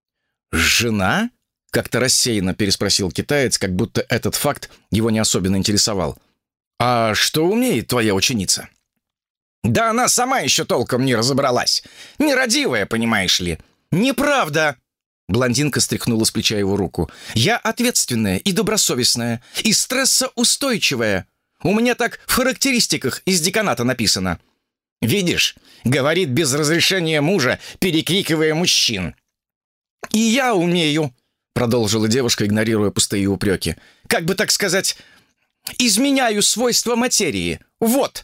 «Жена?» — как-то рассеянно переспросил китаец, как будто этот факт его не особенно интересовал. «А что умеет твоя ученица?» «Да она сама еще толком не разобралась. Нерадивая, понимаешь ли». «Неправда!» Блондинка стряхнула с плеча его руку. «Я ответственная и добросовестная, и стрессоустойчивая. У меня так в характеристиках из деканата написано». «Видишь, говорит без разрешения мужа, перекрикивая мужчин». «И я умею», — продолжила девушка, игнорируя пустые упреки. «Как бы так сказать, изменяю свойства материи. Вот».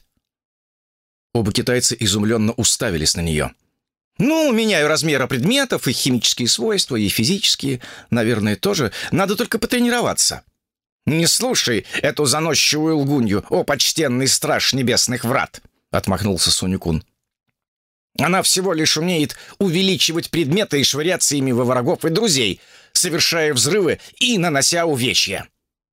Оба китайца изумленно уставились на нее. «Ну, меняю размеры предметов, и химические свойства, и физические. Наверное, тоже. Надо только потренироваться». «Не слушай эту заносчивую лгунью, о почтенный страж небесных врат!» — отмахнулся Сунь-кун. «Она всего лишь умеет увеличивать предметы и швыряться ими во врагов и друзей, совершая взрывы и нанося увечья».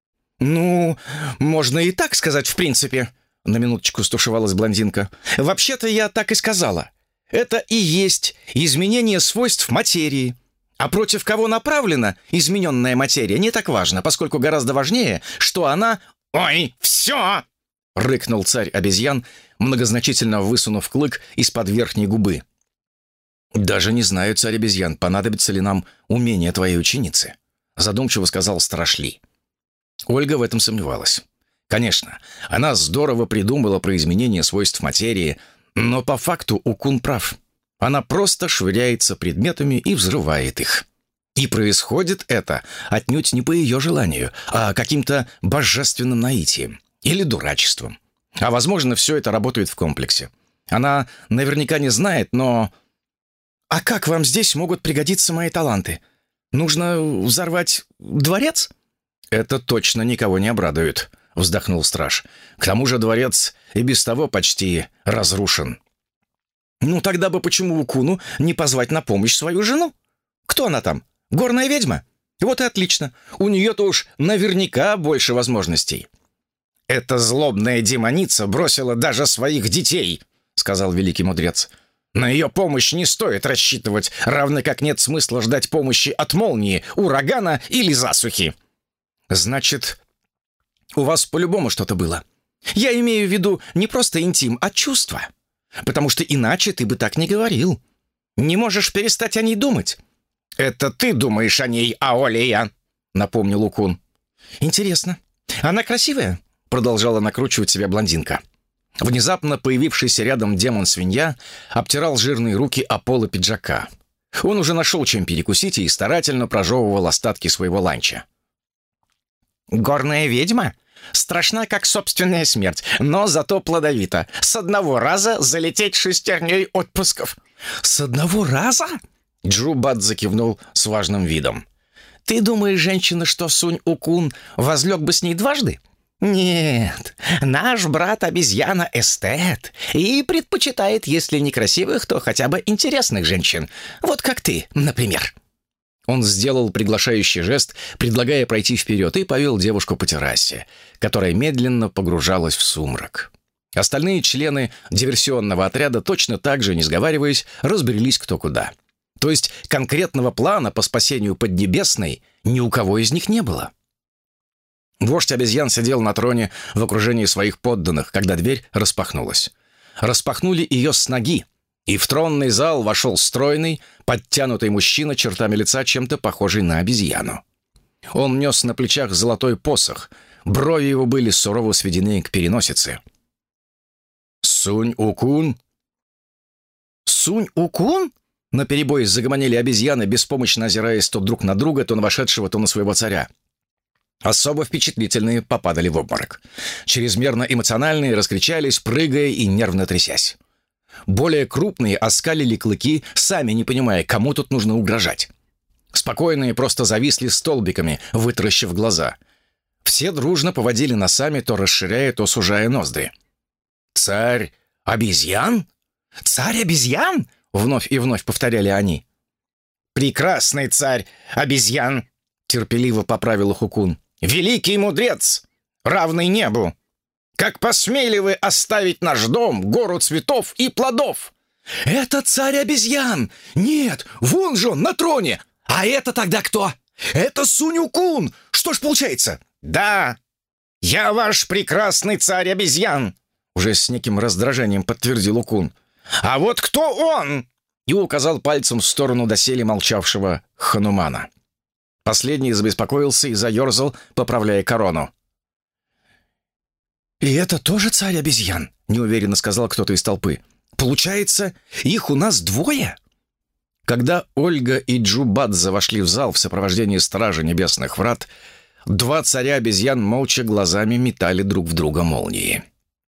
«Ну, можно и так сказать, в принципе», — на минуточку стушевалась блондинка. «Вообще-то я так и сказала. Это и есть изменение свойств материи. А против кого направлена измененная материя, не так важно, поскольку гораздо важнее, что она...» «Ой, все!» — рыкнул царь обезьян, многозначительно высунув клык из-под верхней губы. «Даже не знаю, царь обезьян, понадобится ли нам умение твоей ученицы», — задумчиво сказал страж Ли. Ольга в этом сомневалась. Конечно, она здорово придумала про изменение свойств материи, но по факту Укун прав. Она просто швыряется предметами и взрывает их. И происходит это отнюдь не по ее желанию, а каким-то божественным наитием или дурачеством. А возможно, все это работает в комплексе. Она наверняка не знает, но... «А как вам здесь могут пригодиться мои таланты? Нужно взорвать дворец?» «Это точно никого не обрадует», — вздохнул страж. «К тому же дворец и без того почти разрушен». «Ну тогда бы почему Укуну не позвать на помощь свою жену? Кто она там? Горная ведьма? Вот и отлично. У нее-то уж наверняка больше возможностей». «Эта злобная демоница бросила даже своих детей», — сказал великий мудрец. «На ее помощь не стоит рассчитывать, равно как нет смысла ждать помощи от молнии, урагана или засухи». «Значит, у вас по-любому что-то было. Я имею в виду не просто интим, а чувства. Потому что иначе ты бы так не говорил. Не можешь перестать о ней думать». «Это ты думаешь о ней, Аолия», — напомнил Укун. «Интересно. Она красивая?» — продолжала накручивать себя блондинка. Внезапно появившийся рядом демон-свинья обтирал жирные руки о полы пиджака. Он уже нашел, чем перекусить, и старательно прожевывал остатки своего ланча. «Горная ведьма? Страшна, как собственная смерть, но зато плодовита. С одного раза залететь шестерней отпусков». «С одного раза?» Джубат закивнул с важным видом. «Ты думаешь, женщина, что Сунь-Укун возлег бы с ней дважды? Нет, наш брат-обезьяна эстет и предпочитает, если не красивых, то хотя бы интересных женщин. Вот как ты, например». Он сделал приглашающий жест, предлагая пройти вперед, и повел девушку по террасе, которая медленно погружалась в сумрак. Остальные члены диверсионного отряда точно так же, не сговариваясь, разбрелись кто куда. То есть конкретного плана по спасению Поднебесной ни у кого из них не было. Вождь обезьян сидел на троне в окружении своих подданных, когда дверь распахнулась. Распахнули ее с ноги, и в тронный зал вошел стройный, подтянутый мужчина, чертами лица чем-то похожий на обезьяну. Он нес на плечах золотой посох, брови его были сурово сведены к переносице. «Сунь-Укун?» «Сунь-Укун?» Наперебой загомонили обезьяны, беспомощно озираясь то друг на друга, то на вошедшего, то на своего царя. Особо впечатлительные попадали в обморок. Чрезмерно эмоциональные раскричались, прыгая и нервно трясясь. Более крупные оскалили клыки, сами не понимая, кому тут нужно угрожать. Спокойные просто зависли столбиками, вытаращив глаза. Все дружно поводили носами, то расширяя, то сужая ноздри. «Царь обезьян? Царь обезьян?» — вновь и вновь повторяли они. «Прекрасный царь обезьян!» — терпеливо поправил их Укун. «Великий мудрец, равный небу! Как посмели вы оставить наш дом, гору цветов и плодов?» «Это царь обезьян! Нет, вон же он, на троне! А это тогда кто? Это Сунь-Укун! Что ж получается?» «Да, я ваш прекрасный царь обезьян!» Уже с неким раздражением подтвердил Укун. «А вот кто он?» И указал пальцем в сторону доселе молчавшего Ханумана. Последний забеспокоился и заерзал, поправляя корону. «И это тоже царь обезьян?» — неуверенно сказал кто-то из толпы. «Получается, их у нас двое?» Когда Ольга и Джубадзе вошли в зал в сопровождении стражи небесных врат, два царя обезьян молча глазами метали друг в друга молнии.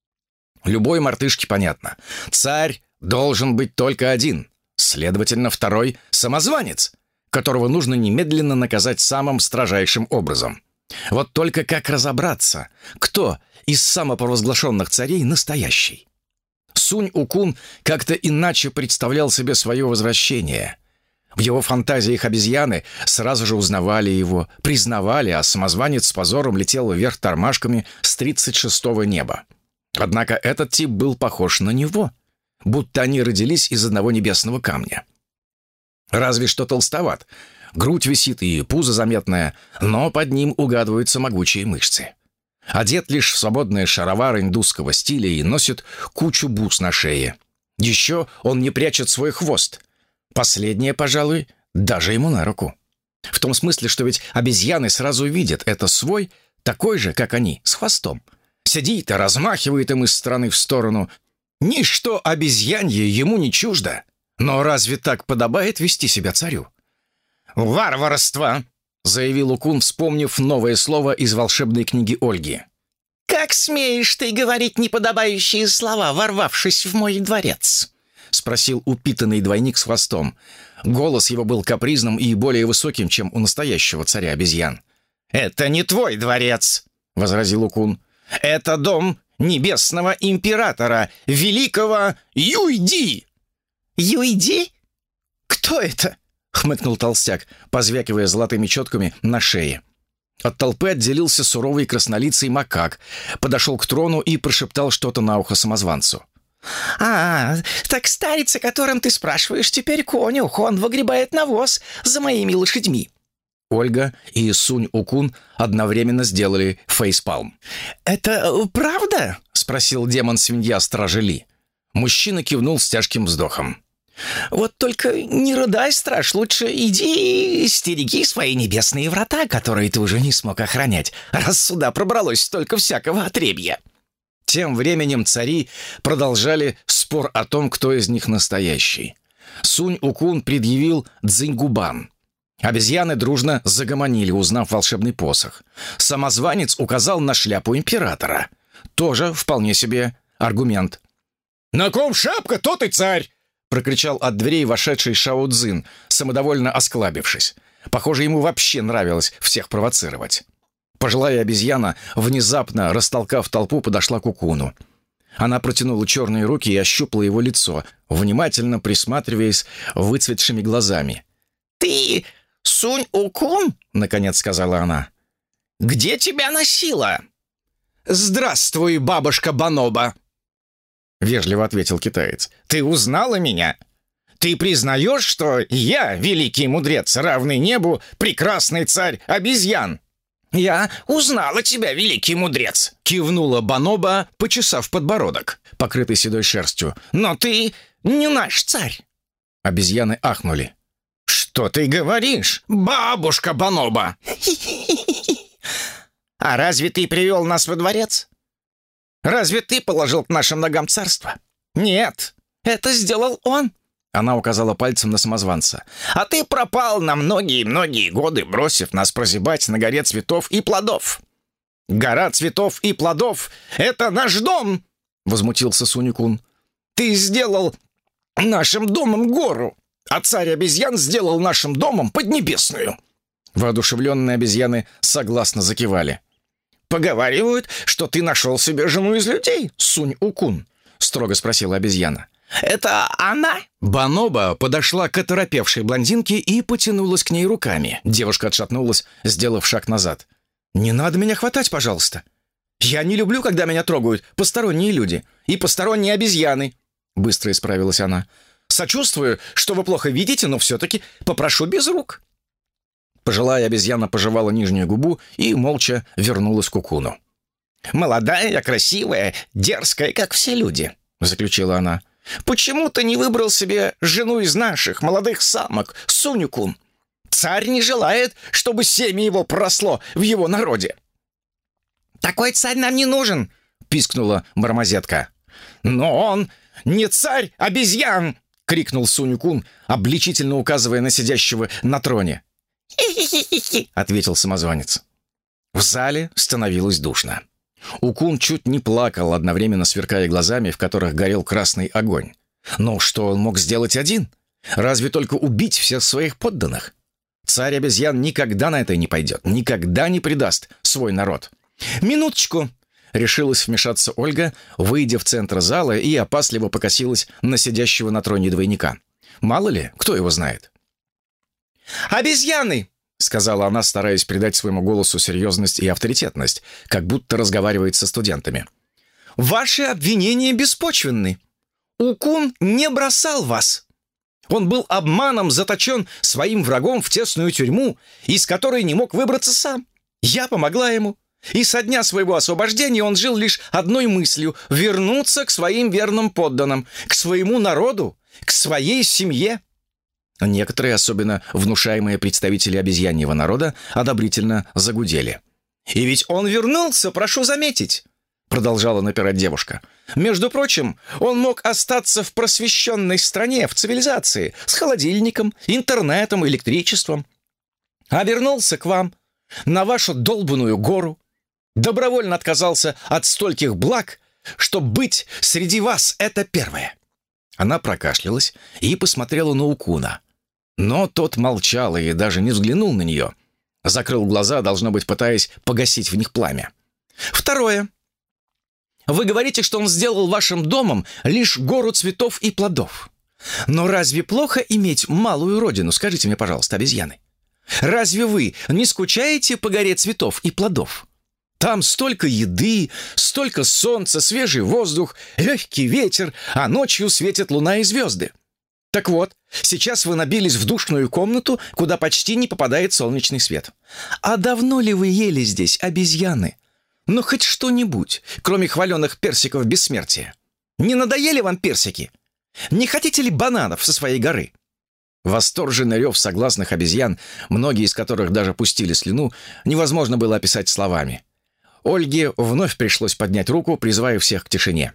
Любой мартышке понятно. Царь должен быть только один. Следовательно, второй — самозванец, которого нужно немедленно наказать самым строжайшим образом. Вот только как разобраться, кто из самопровозглашенных царей настоящий? Сунь-Укун как-то иначе представлял себе свое возвращение. В его фантазиях обезьяны сразу же узнавали его, признавали, а самозванец с позором летел вверх тормашками с тридцать шестого неба. Однако этот тип был похож на него, будто они родились из одного небесного камня. Разве что толстоват. Грудь висит и пузо заметное, но под ним угадываются могучие мышцы. Одет лишь в свободные шаровары индусского стиля и носит кучу бус на шее. Еще он не прячет свой хвост. Последнее, пожалуй, даже ему на руку. В том смысле, что ведь обезьяны сразу видят, это свой, такой же, как они, с хвостом. Сидит и размахивает им из стороны в сторону. Ничто обезьянье ему не чуждо. Но разве так подобает вести себя царю? «Варварство!» — заявил Укун, вспомнив новое слово из волшебной книги Ольги. «Как смеешь ты говорить неподобающие слова, ворвавшись в мой дворец?» — спросил упитанный двойник с хвостом. Голос его был капризным и более высоким, чем у настоящего царя обезьян. «Это не твой дворец!» — возразил Укун. «Это дом небесного императора, великого Юйди!» «Юйди? Кто это?» — хмыкнул толстяк, позвякивая золотыми четками на шее. От толпы отделился суровый краснолицый макак, подошел к трону и прошептал что-то на ухо самозванцу. «А, так старец, о котором ты спрашиваешь, теперь конюх, он выгребает навоз за моими лошадьми». Ольга и Сунь-Укун одновременно сделали фейспалм. «Это правда?» — спросил демон-свинья стражи Ли. Мужчина кивнул с тяжким вздохом. «Вот только не рыдай, страж, лучше иди и стереги свои небесные врата, которые ты уже не смог охранять, раз сюда пробралось столько всякого отребья». Тем временем цари продолжали спор о том, кто из них настоящий. Сунь-Укун предъявил Цзиньгубан. Обезьяны дружно загомонили, узнав волшебный посох. Самозванец указал на шляпу императора. Тоже вполне себе аргумент. «На ком шапка, тот и царь!» — прокричал от дверей вошедший Шао Цзин, самодовольно осклабившись. Похоже, ему вообще нравилось всех провоцировать. Пожилая обезьяна, внезапно растолкав толпу, подошла к Укуну. Она протянула черные руки и ощупала его лицо, внимательно присматриваясь выцветшими глазами. «Ты Сунь-Укун?» — наконец сказала она. «Где тебя носило?» «Здравствуй, бабушка Баноба!» — вежливо ответил китаец. «Ты узнала меня? Ты признаешь, что я, великий мудрец, равный небу, прекрасный царь обезьян?» «Я узнала тебя, великий мудрец!» — кивнула Баноба, почесав подбородок, покрытый седой шерстью. «Но ты не наш царь!» Обезьяны ахнули. «Что ты говоришь, бабушка Баноба?» «А разве ты привел нас во дворец? Разве ты положил к нашим ногам царство? Нет, это сделал он!» Она указала пальцем на самозванца. «А ты пропал на многие-многие годы, бросив нас прозябать на горе цветов и плодов». «Гора цветов и плодов — это наш дом!» — возмутился Сунь-Укун. «Ты сделал нашим домом гору, а царь обезьян сделал нашим домом поднебесную». Воодушевленные обезьяны согласно закивали. «Поговаривают, что ты нашел себе жену из людей, Сунь-Укун?» — строго спросила обезьяна. «Это она?» Баноба подошла к оторопевшей блондинке и потянулась к ней руками. Девушка отшатнулась, сделав шаг назад. «Не надо меня хватать, пожалуйста. Я не люблю, когда меня трогают посторонние люди и посторонние обезьяны», — быстро исправилась она. «Сочувствую, что вы плохо видите, но все-таки попрошу без рук». Пожилая обезьяна пожевала нижнюю губу и молча вернулась к Укуну. «Молодая, красивая, дерзкая, как все люди», — заключила она. «Почему ты не выбрал себе жену из наших молодых самок, Сунь-Укун?» царь не желает, чтобы семя его проросло в его народе». «Такой царь нам не нужен», — пискнула Мармозетка. «Но он не царь обезьян!» — крикнул Сунь-Укун, обличительно указывая на сидящего на троне. «Хи-хи-хи-хи», — ответил самозванец. В зале становилось душно. Укун чуть не плакал, одновременно сверкая глазами, в которых горел красный огонь. Но что он мог сделать один? Разве только убить всех своих подданных? Царь обезьян никогда на это не пойдет, никогда не предаст свой народ. «Минуточку!» — решилась вмешаться Ольга, выйдя в центр зала и опасливо покосилась на сидящего на троне двойника. Мало ли, кто его знает. «Обезьяны!» — сказала она, стараясь придать своему голосу серьезность и авторитетность, как будто разговаривает со студентами. «Ваши обвинения беспочвенны. Укун не бросал вас. Он был обманом заточен своим врагом в тесную тюрьму, из которой не мог выбраться сам. Я помогла ему. И со дня своего освобождения он жил лишь одной мыслью — вернуться к своим верным подданным, к своему народу, к своей семье». Некоторые, особенно внушаемые представители обезьяньего народа, одобрительно загудели. «И ведь он вернулся, прошу заметить», — продолжала напирать девушка. «Между прочим, он мог остаться в просвещенной стране, в цивилизации, с холодильником, интернетом, электричеством. А вернулся к вам, на вашу долбаную гору. Добровольно отказался от стольких благ, что быть среди вас — это первое». Она прокашлялась и посмотрела на Укуна. Но тот молчал и даже не взглянул на нее. Закрыл глаза, должно быть, пытаясь погасить в них пламя. «Второе. Вы говорите, что он сделал вашим домом лишь гору цветов и плодов. Но разве плохо иметь малую родину, скажите мне, пожалуйста, обезьяны? Разве вы не скучаете по горе цветов и плодов? Там столько еды, столько солнца, свежий воздух, легкий ветер, а ночью светят луна и звезды. Так вот, сейчас вы набились в душную комнату, куда почти не попадает солнечный свет. А давно ли вы ели здесь, обезьяны? Ну, хоть что-нибудь, кроме хваленых персиков бессмертия. Не надоели вам персики? Не хотите ли бананов со своей горы?» Восторженный рев согласных обезьян, многие из которых даже пустили слюну, невозможно было описать словами. Ольге вновь пришлось поднять руку, призывая всех к тишине.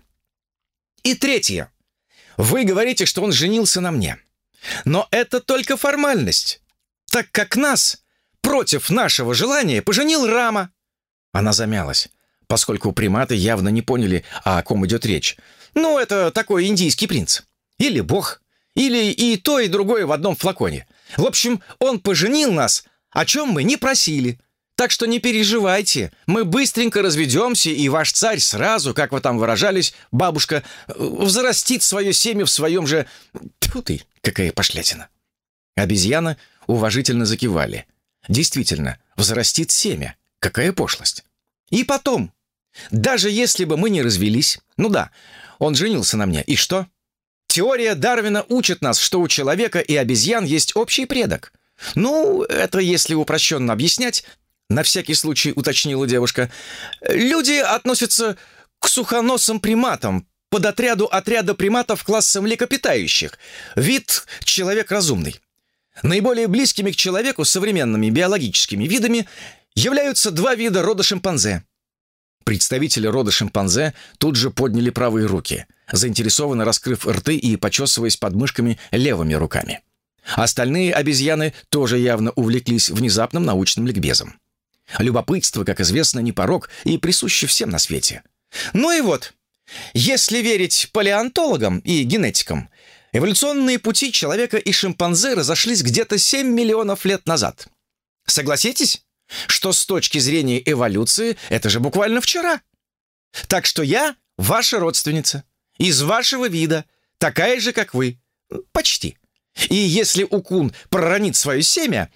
«И третье. Вы говорите, что он женился на мне. Но это только формальность, так как нас, против нашего желания, поженил Рама». Она замялась, поскольку приматы явно не поняли, о ком идет речь. «Ну, это такой индийский принц. Или бог. Или и то, и другое в одном флаконе. В общем, он поженил нас, о чем мы не просили. Так что не переживайте, мы быстренько разведемся, и ваш царь сразу, как вы там выражались, бабушка, взрастит свое семя в своем же...» Тьфу ты, какая пошлятина. Обезьяны уважительно закивали. Действительно, взрастит семя. Какая пошлость. «И потом, даже если бы мы не развелись, ну да, он женился на мне, и что? Теория Дарвина учит нас, что у человека и обезьян есть общий предок. Ну, это если упрощенно объяснять, на всякий случай уточнила девушка. Люди относятся к сухоносым приматам, под отряду отряда приматов класса млекопитающих. Вид человек разумный. Наиболее близкими к человеку современными биологическими видами являются два вида рода шимпанзе. Представители рода шимпанзе тут же подняли правые руки, заинтересованно раскрыв рты и почесываясь подмышками левыми руками. Остальные обезьяны тоже явно увлеклись внезапным научным ликбезом. Любопытство, как известно, не порок и присуще всем на свете. Ну и вот, если верить палеонтологам и генетикам, эволюционные пути человека и шимпанзе разошлись где-то семь миллионов лет назад. Согласитесь, что с точки зрения эволюции это же буквально вчера. Так что я ваша родственница, из вашего вида, такая же, как вы. Почти. И если Укун проронит свое семя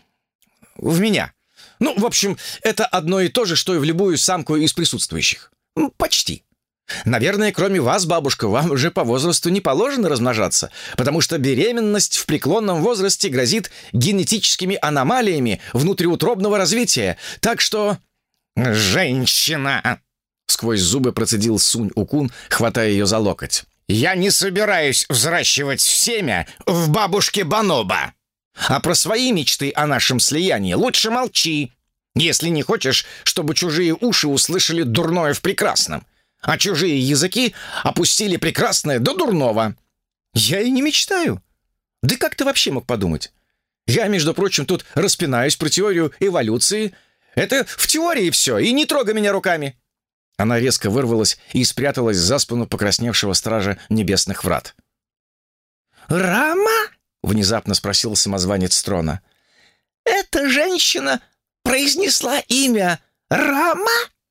в меня, ну, в общем, это одно и то же, что и в любую самку из присутствующих. Почти. Наверное, кроме вас, бабушка, вам уже по возрасту не положено размножаться, потому что беременность в преклонном возрасте грозит генетическими аномалиями внутриутробного развития. Так что... «Женщина!» — сквозь зубы процедил Сунь-Укун, хватая ее за локоть. «Я не собираюсь взращивать семя в бабушке Бонобо. А про свои мечты о нашем слиянии лучше молчи, если не хочешь, чтобы чужие уши услышали дурное в прекрасном, а чужие языки опустили прекрасное до дурного. Я и не мечтаю. Да как ты вообще мог подумать? Я, между прочим, тут распинаюсь про теорию эволюции. Это в теории все, и не трогай меня руками. Она резко вырвалась и спряталась за спину покрасневшего стража небесных врат. «Рама?» — внезапно спросил самозванец трона. «Эта женщина произнесла имя Рама?»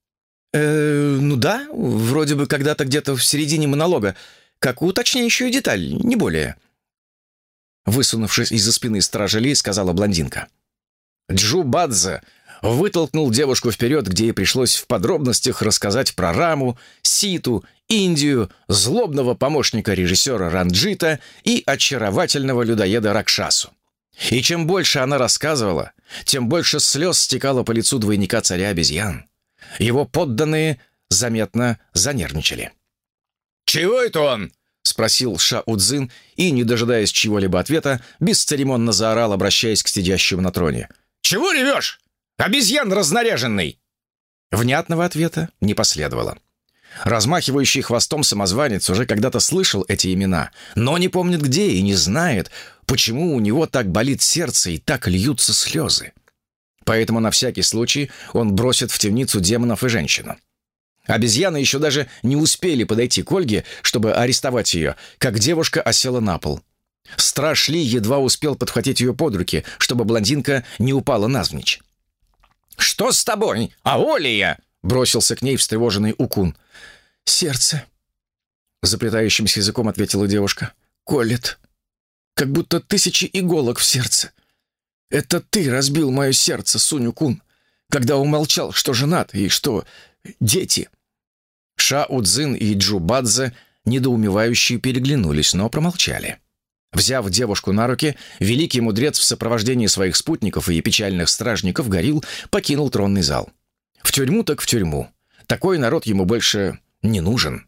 «Э, ну да, вроде бы когда-то где-то в середине монолога, как уточняющую деталь, не более». Высунувшись из-за спины стража Ли, сказала блондинка. Джубадзе вытолкнул девушку вперед, где ей пришлось в подробностях рассказать про Раму, Ситу, Индию, злобного помощника режиссера Ранджита и очаровательного людоеда Ракшасу. И чем больше она рассказывала, тем больше слез стекало по лицу двойника царя обезьян. Его подданные заметно занервничали. «Чего это он?» — спросил Ша-Удзин и, не дожидаясь чьего-либо ответа, бесцеремонно заорал, обращаясь к сидящему на троне. «Чего ревешь? Обезьян разнаряженный!» Внятного ответа не последовало. Размахивающий хвостом самозванец уже когда-то слышал эти имена, но не помнит где и не знает, почему у него так болит сердце и так льются слезы. Поэтому на всякий случай он бросит в темницу демонов и женщину. Обезьяны еще даже не успели подойти к Ольге, чтобы арестовать ее, как девушка осела на пол. Страж Ли едва успел подхватить ее под руки, чтобы блондинка не упала навзничь. «Что с тобой, Аолия?» — бросился к ней встревоженный Укун. «Сердце», — заплетающимся языком ответила девушка. «Колет, как будто тысячи иголок в сердце. Это ты разбил мое сердце, Сунь-Укун, когда умолчал, что женат и что дети». Ша-Удзин и Джубадзе, недоумевающие, переглянулись, но промолчали. Взяв девушку на руки, великий мудрец в сопровождении своих спутников и печальных стражников Горилл покинул тронный зал. В тюрьму так в тюрьму. Такой народ ему больше не нужен.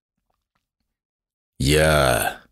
«Я,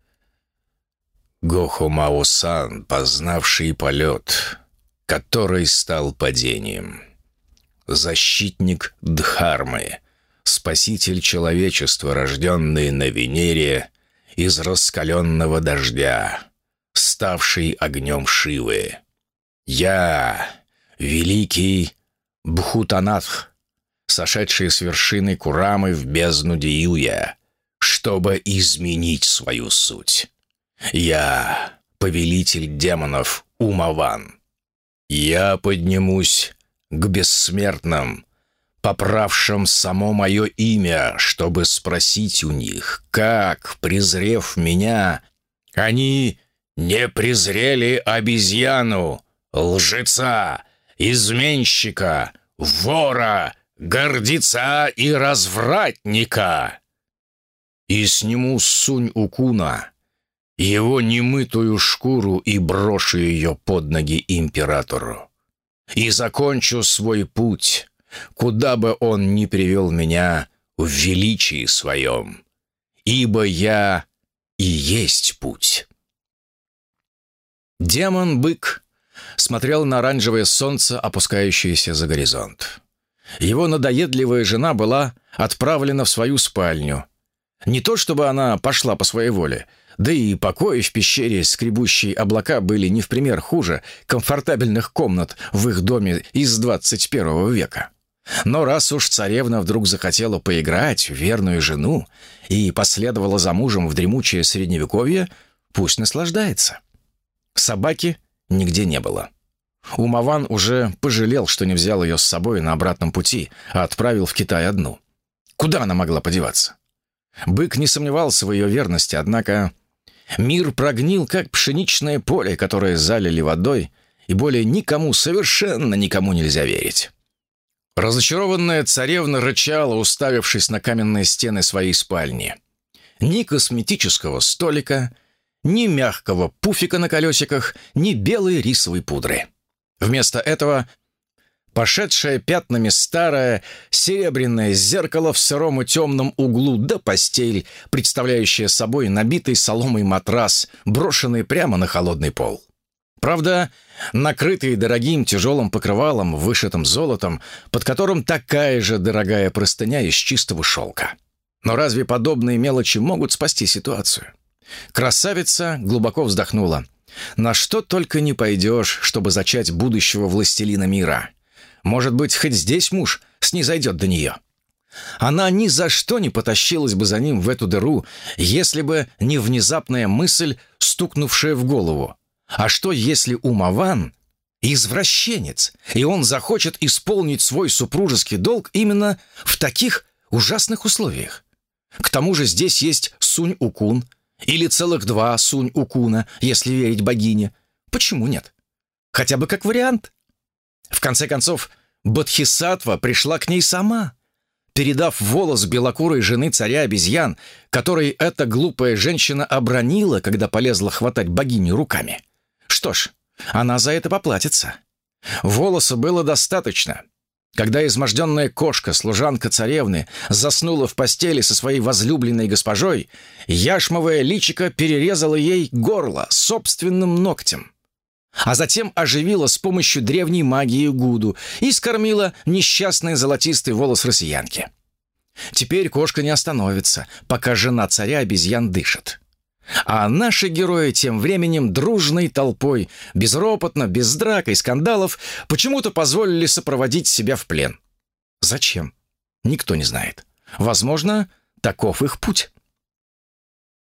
Гохо-Мао-сан, познавший полет, который стал падением. Защитник Дхармы, спаситель человечества, рожденный на Венере из раскаленного дождя, ставший огнем Шивы. Я, великий Бхутанатх, сошедший с вершины Курамы в бездну Диюя, чтобы изменить свою суть. Я, повелитель демонов Умаван. Я поднимусь к бессмертным, поправшим само мое имя, чтобы спросить у них, как, презрев меня, они не презрели обезьяну, лжеца, изменщика, вора, гордеца и развратника. И сниму с Сунь-Укуна его немытую шкуру и брошу ее под ноги императору. И закончу свой путь, куда бы он ни привел меня, в величии своем, ибо я и есть путь». Демон-бык смотрел на оранжевое солнце, опускающееся за горизонт. Его надоедливая жена была отправлена в свою спальню. Не то чтобы она пошла по своей воле, да и покои в пещере скребущие облака были не в пример хуже комфортабельных комнат в их доме из двадцать первого века. Но раз уж царевна вдруг захотела поиграть в верную жену и последовала за мужем в дремучее средневековье, пусть наслаждается. Собаки нигде не было. Умаван уже пожалел, что не взял ее с собой на обратном пути, а отправил в Китай одну. Куда она могла подеваться? Бык не сомневался в ее верности, однако мир прогнил, как пшеничное поле, которое залили водой, и более никому, совершенно никому нельзя верить. Разочарованная царевна рычала, уставившись на каменные стены своей спальни. Ни косметического столика, ни мягкого пуфика на колесиках, ни белой рисовой пудры. Вместо этого пошедшее пятнами старое серебряное зеркало в сыром и темном углу, да постель, представляющая собой набитый соломой матрас, брошенный прямо на холодный пол. Правда, накрытые дорогим тяжелым покрывалом, вышитым золотом, под которым такая же дорогая простыня из чистого шелка. Но разве подобные мелочи могут спасти ситуацию? Красавица глубоко вздохнула. На что только не пойдешь, чтобы зачать будущего властелина мира. Может быть, хоть здесь муж снизойдет до нее. Она ни за что не потащилась бы за ним в эту дыру, если бы не внезапная мысль, стукнувшая в голову. А что, если Умаван извращенец, и он захочет исполнить свой супружеский долг именно в таких ужасных условиях? К тому же здесь есть Сунь-Укун, или целых два Сунь-Укуна, если верить богине. Почему нет? Хотя бы как вариант. В конце концов, Бодхисаттва пришла к ней сама, передав волос белокурой жены царя обезьян, которой эта глупая женщина обронила, когда полезла хватать богиню руками. Что ж, она за это поплатится. Волоса было достаточно. Когда изможденная кошка, служанка царевны, заснула в постели со своей возлюбленной госпожой, яшмовое личико перерезало ей горло собственным ногтем, а затем оживила с помощью древней магии Гуду и скормила несчастный золотистый волос россиянки. Теперь кошка не остановится, пока жена царя обезьян дышит. А наши герои тем временем дружной толпой, безропотно, без драк и скандалов, почему-то позволили сопроводить себя в плен. Зачем? Никто не знает. Возможно, таков их путь.